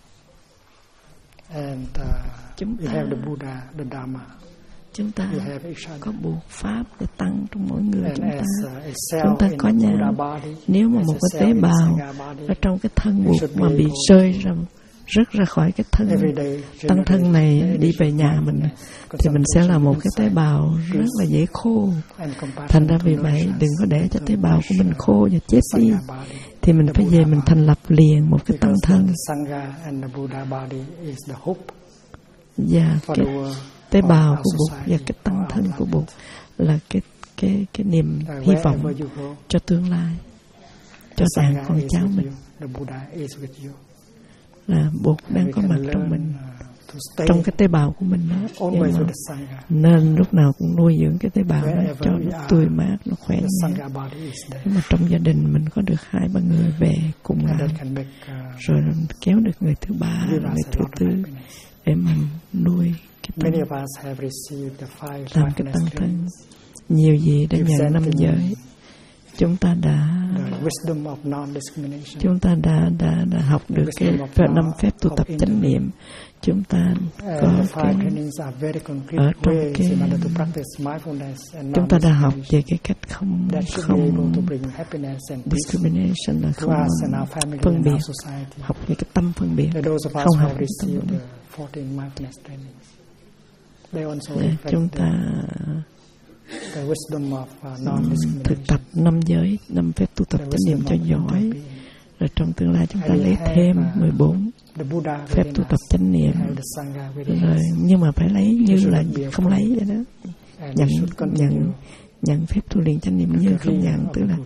S2: Chúng ta có buộc pháp để tăng trong mỗi người chúng ta có nhau. Nếu mà một cái tế bào ở trong cái thân buộc mà bị rơi rớt ra khỏi cái tăng thân này đi về nhà mình, thì mình sẽ là một cái tế bào rất là dễ khô. Thành ra vì vậy đừng có để cho tế bào của mình khô và chết đi, thì mình phải về mình thành lập liền một cái tăng thân. Và cái tế bào của Bụt và cái tăng thân của Bụt là cái niềm hy vọng cho tương lai, cho đàn con cháu mình, là Bụt đang có mặt trong mình, trong cái tế bào của mình đó. Nên lúc nào cũng nuôi dưỡng cái tế bào đó cho nó tươi mát, nó khỏe nhẹ. Nếu mà trong gia đình mình có được 2-3 người về cùng làm, rồi kéo được người thứ 3, người thứ 4 để mình nuôi cái làm cái tăng thân. Nhiều gì đã nhận 5 giới, chúng ta đã học được cái năm phép tu tập chánh niệm. Chúng ta có cái ở trong cái chúng ta đã học về cái cách không discrimination, là không phân biệt, học về cái tâm phân biệt, không học về tâm phân biệt. Chúng ta thực tập 5 giới, 5 phép tu tập chánh niệm cho giỏi, rồi trong tương lai chúng ta lấy thêm 14 phép tu tập chánh niệm, rồi nhưng mà phải lấy như là không lấy vậy đó, nhận phép tu luyện chánh niệm như không nhận, tức là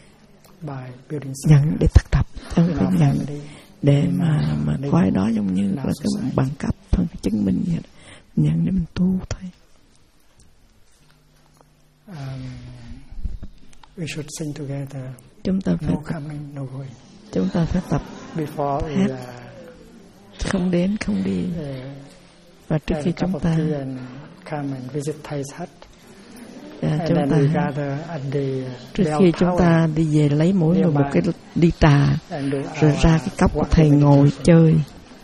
S2: nhận để thực tập, không phải nhận để mà coi đó giống như là cái bằng cấp, cái chứng minh vậy đó. Nhận để mình tu thôi. Chúng ta phải tập hát không đến không đi. Và trước khi chúng ta trước khi chúng ta đi về lấy mỗi người một cái ly trà, rồi ra cái cốc của thầy ngồi chơi.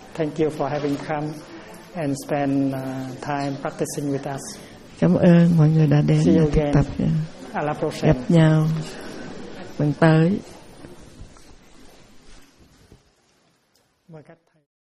S1: And spend time practicing with us.
S2: Cảm ơn mọi người đã đến và thực tập. Gặp nhau lần tới.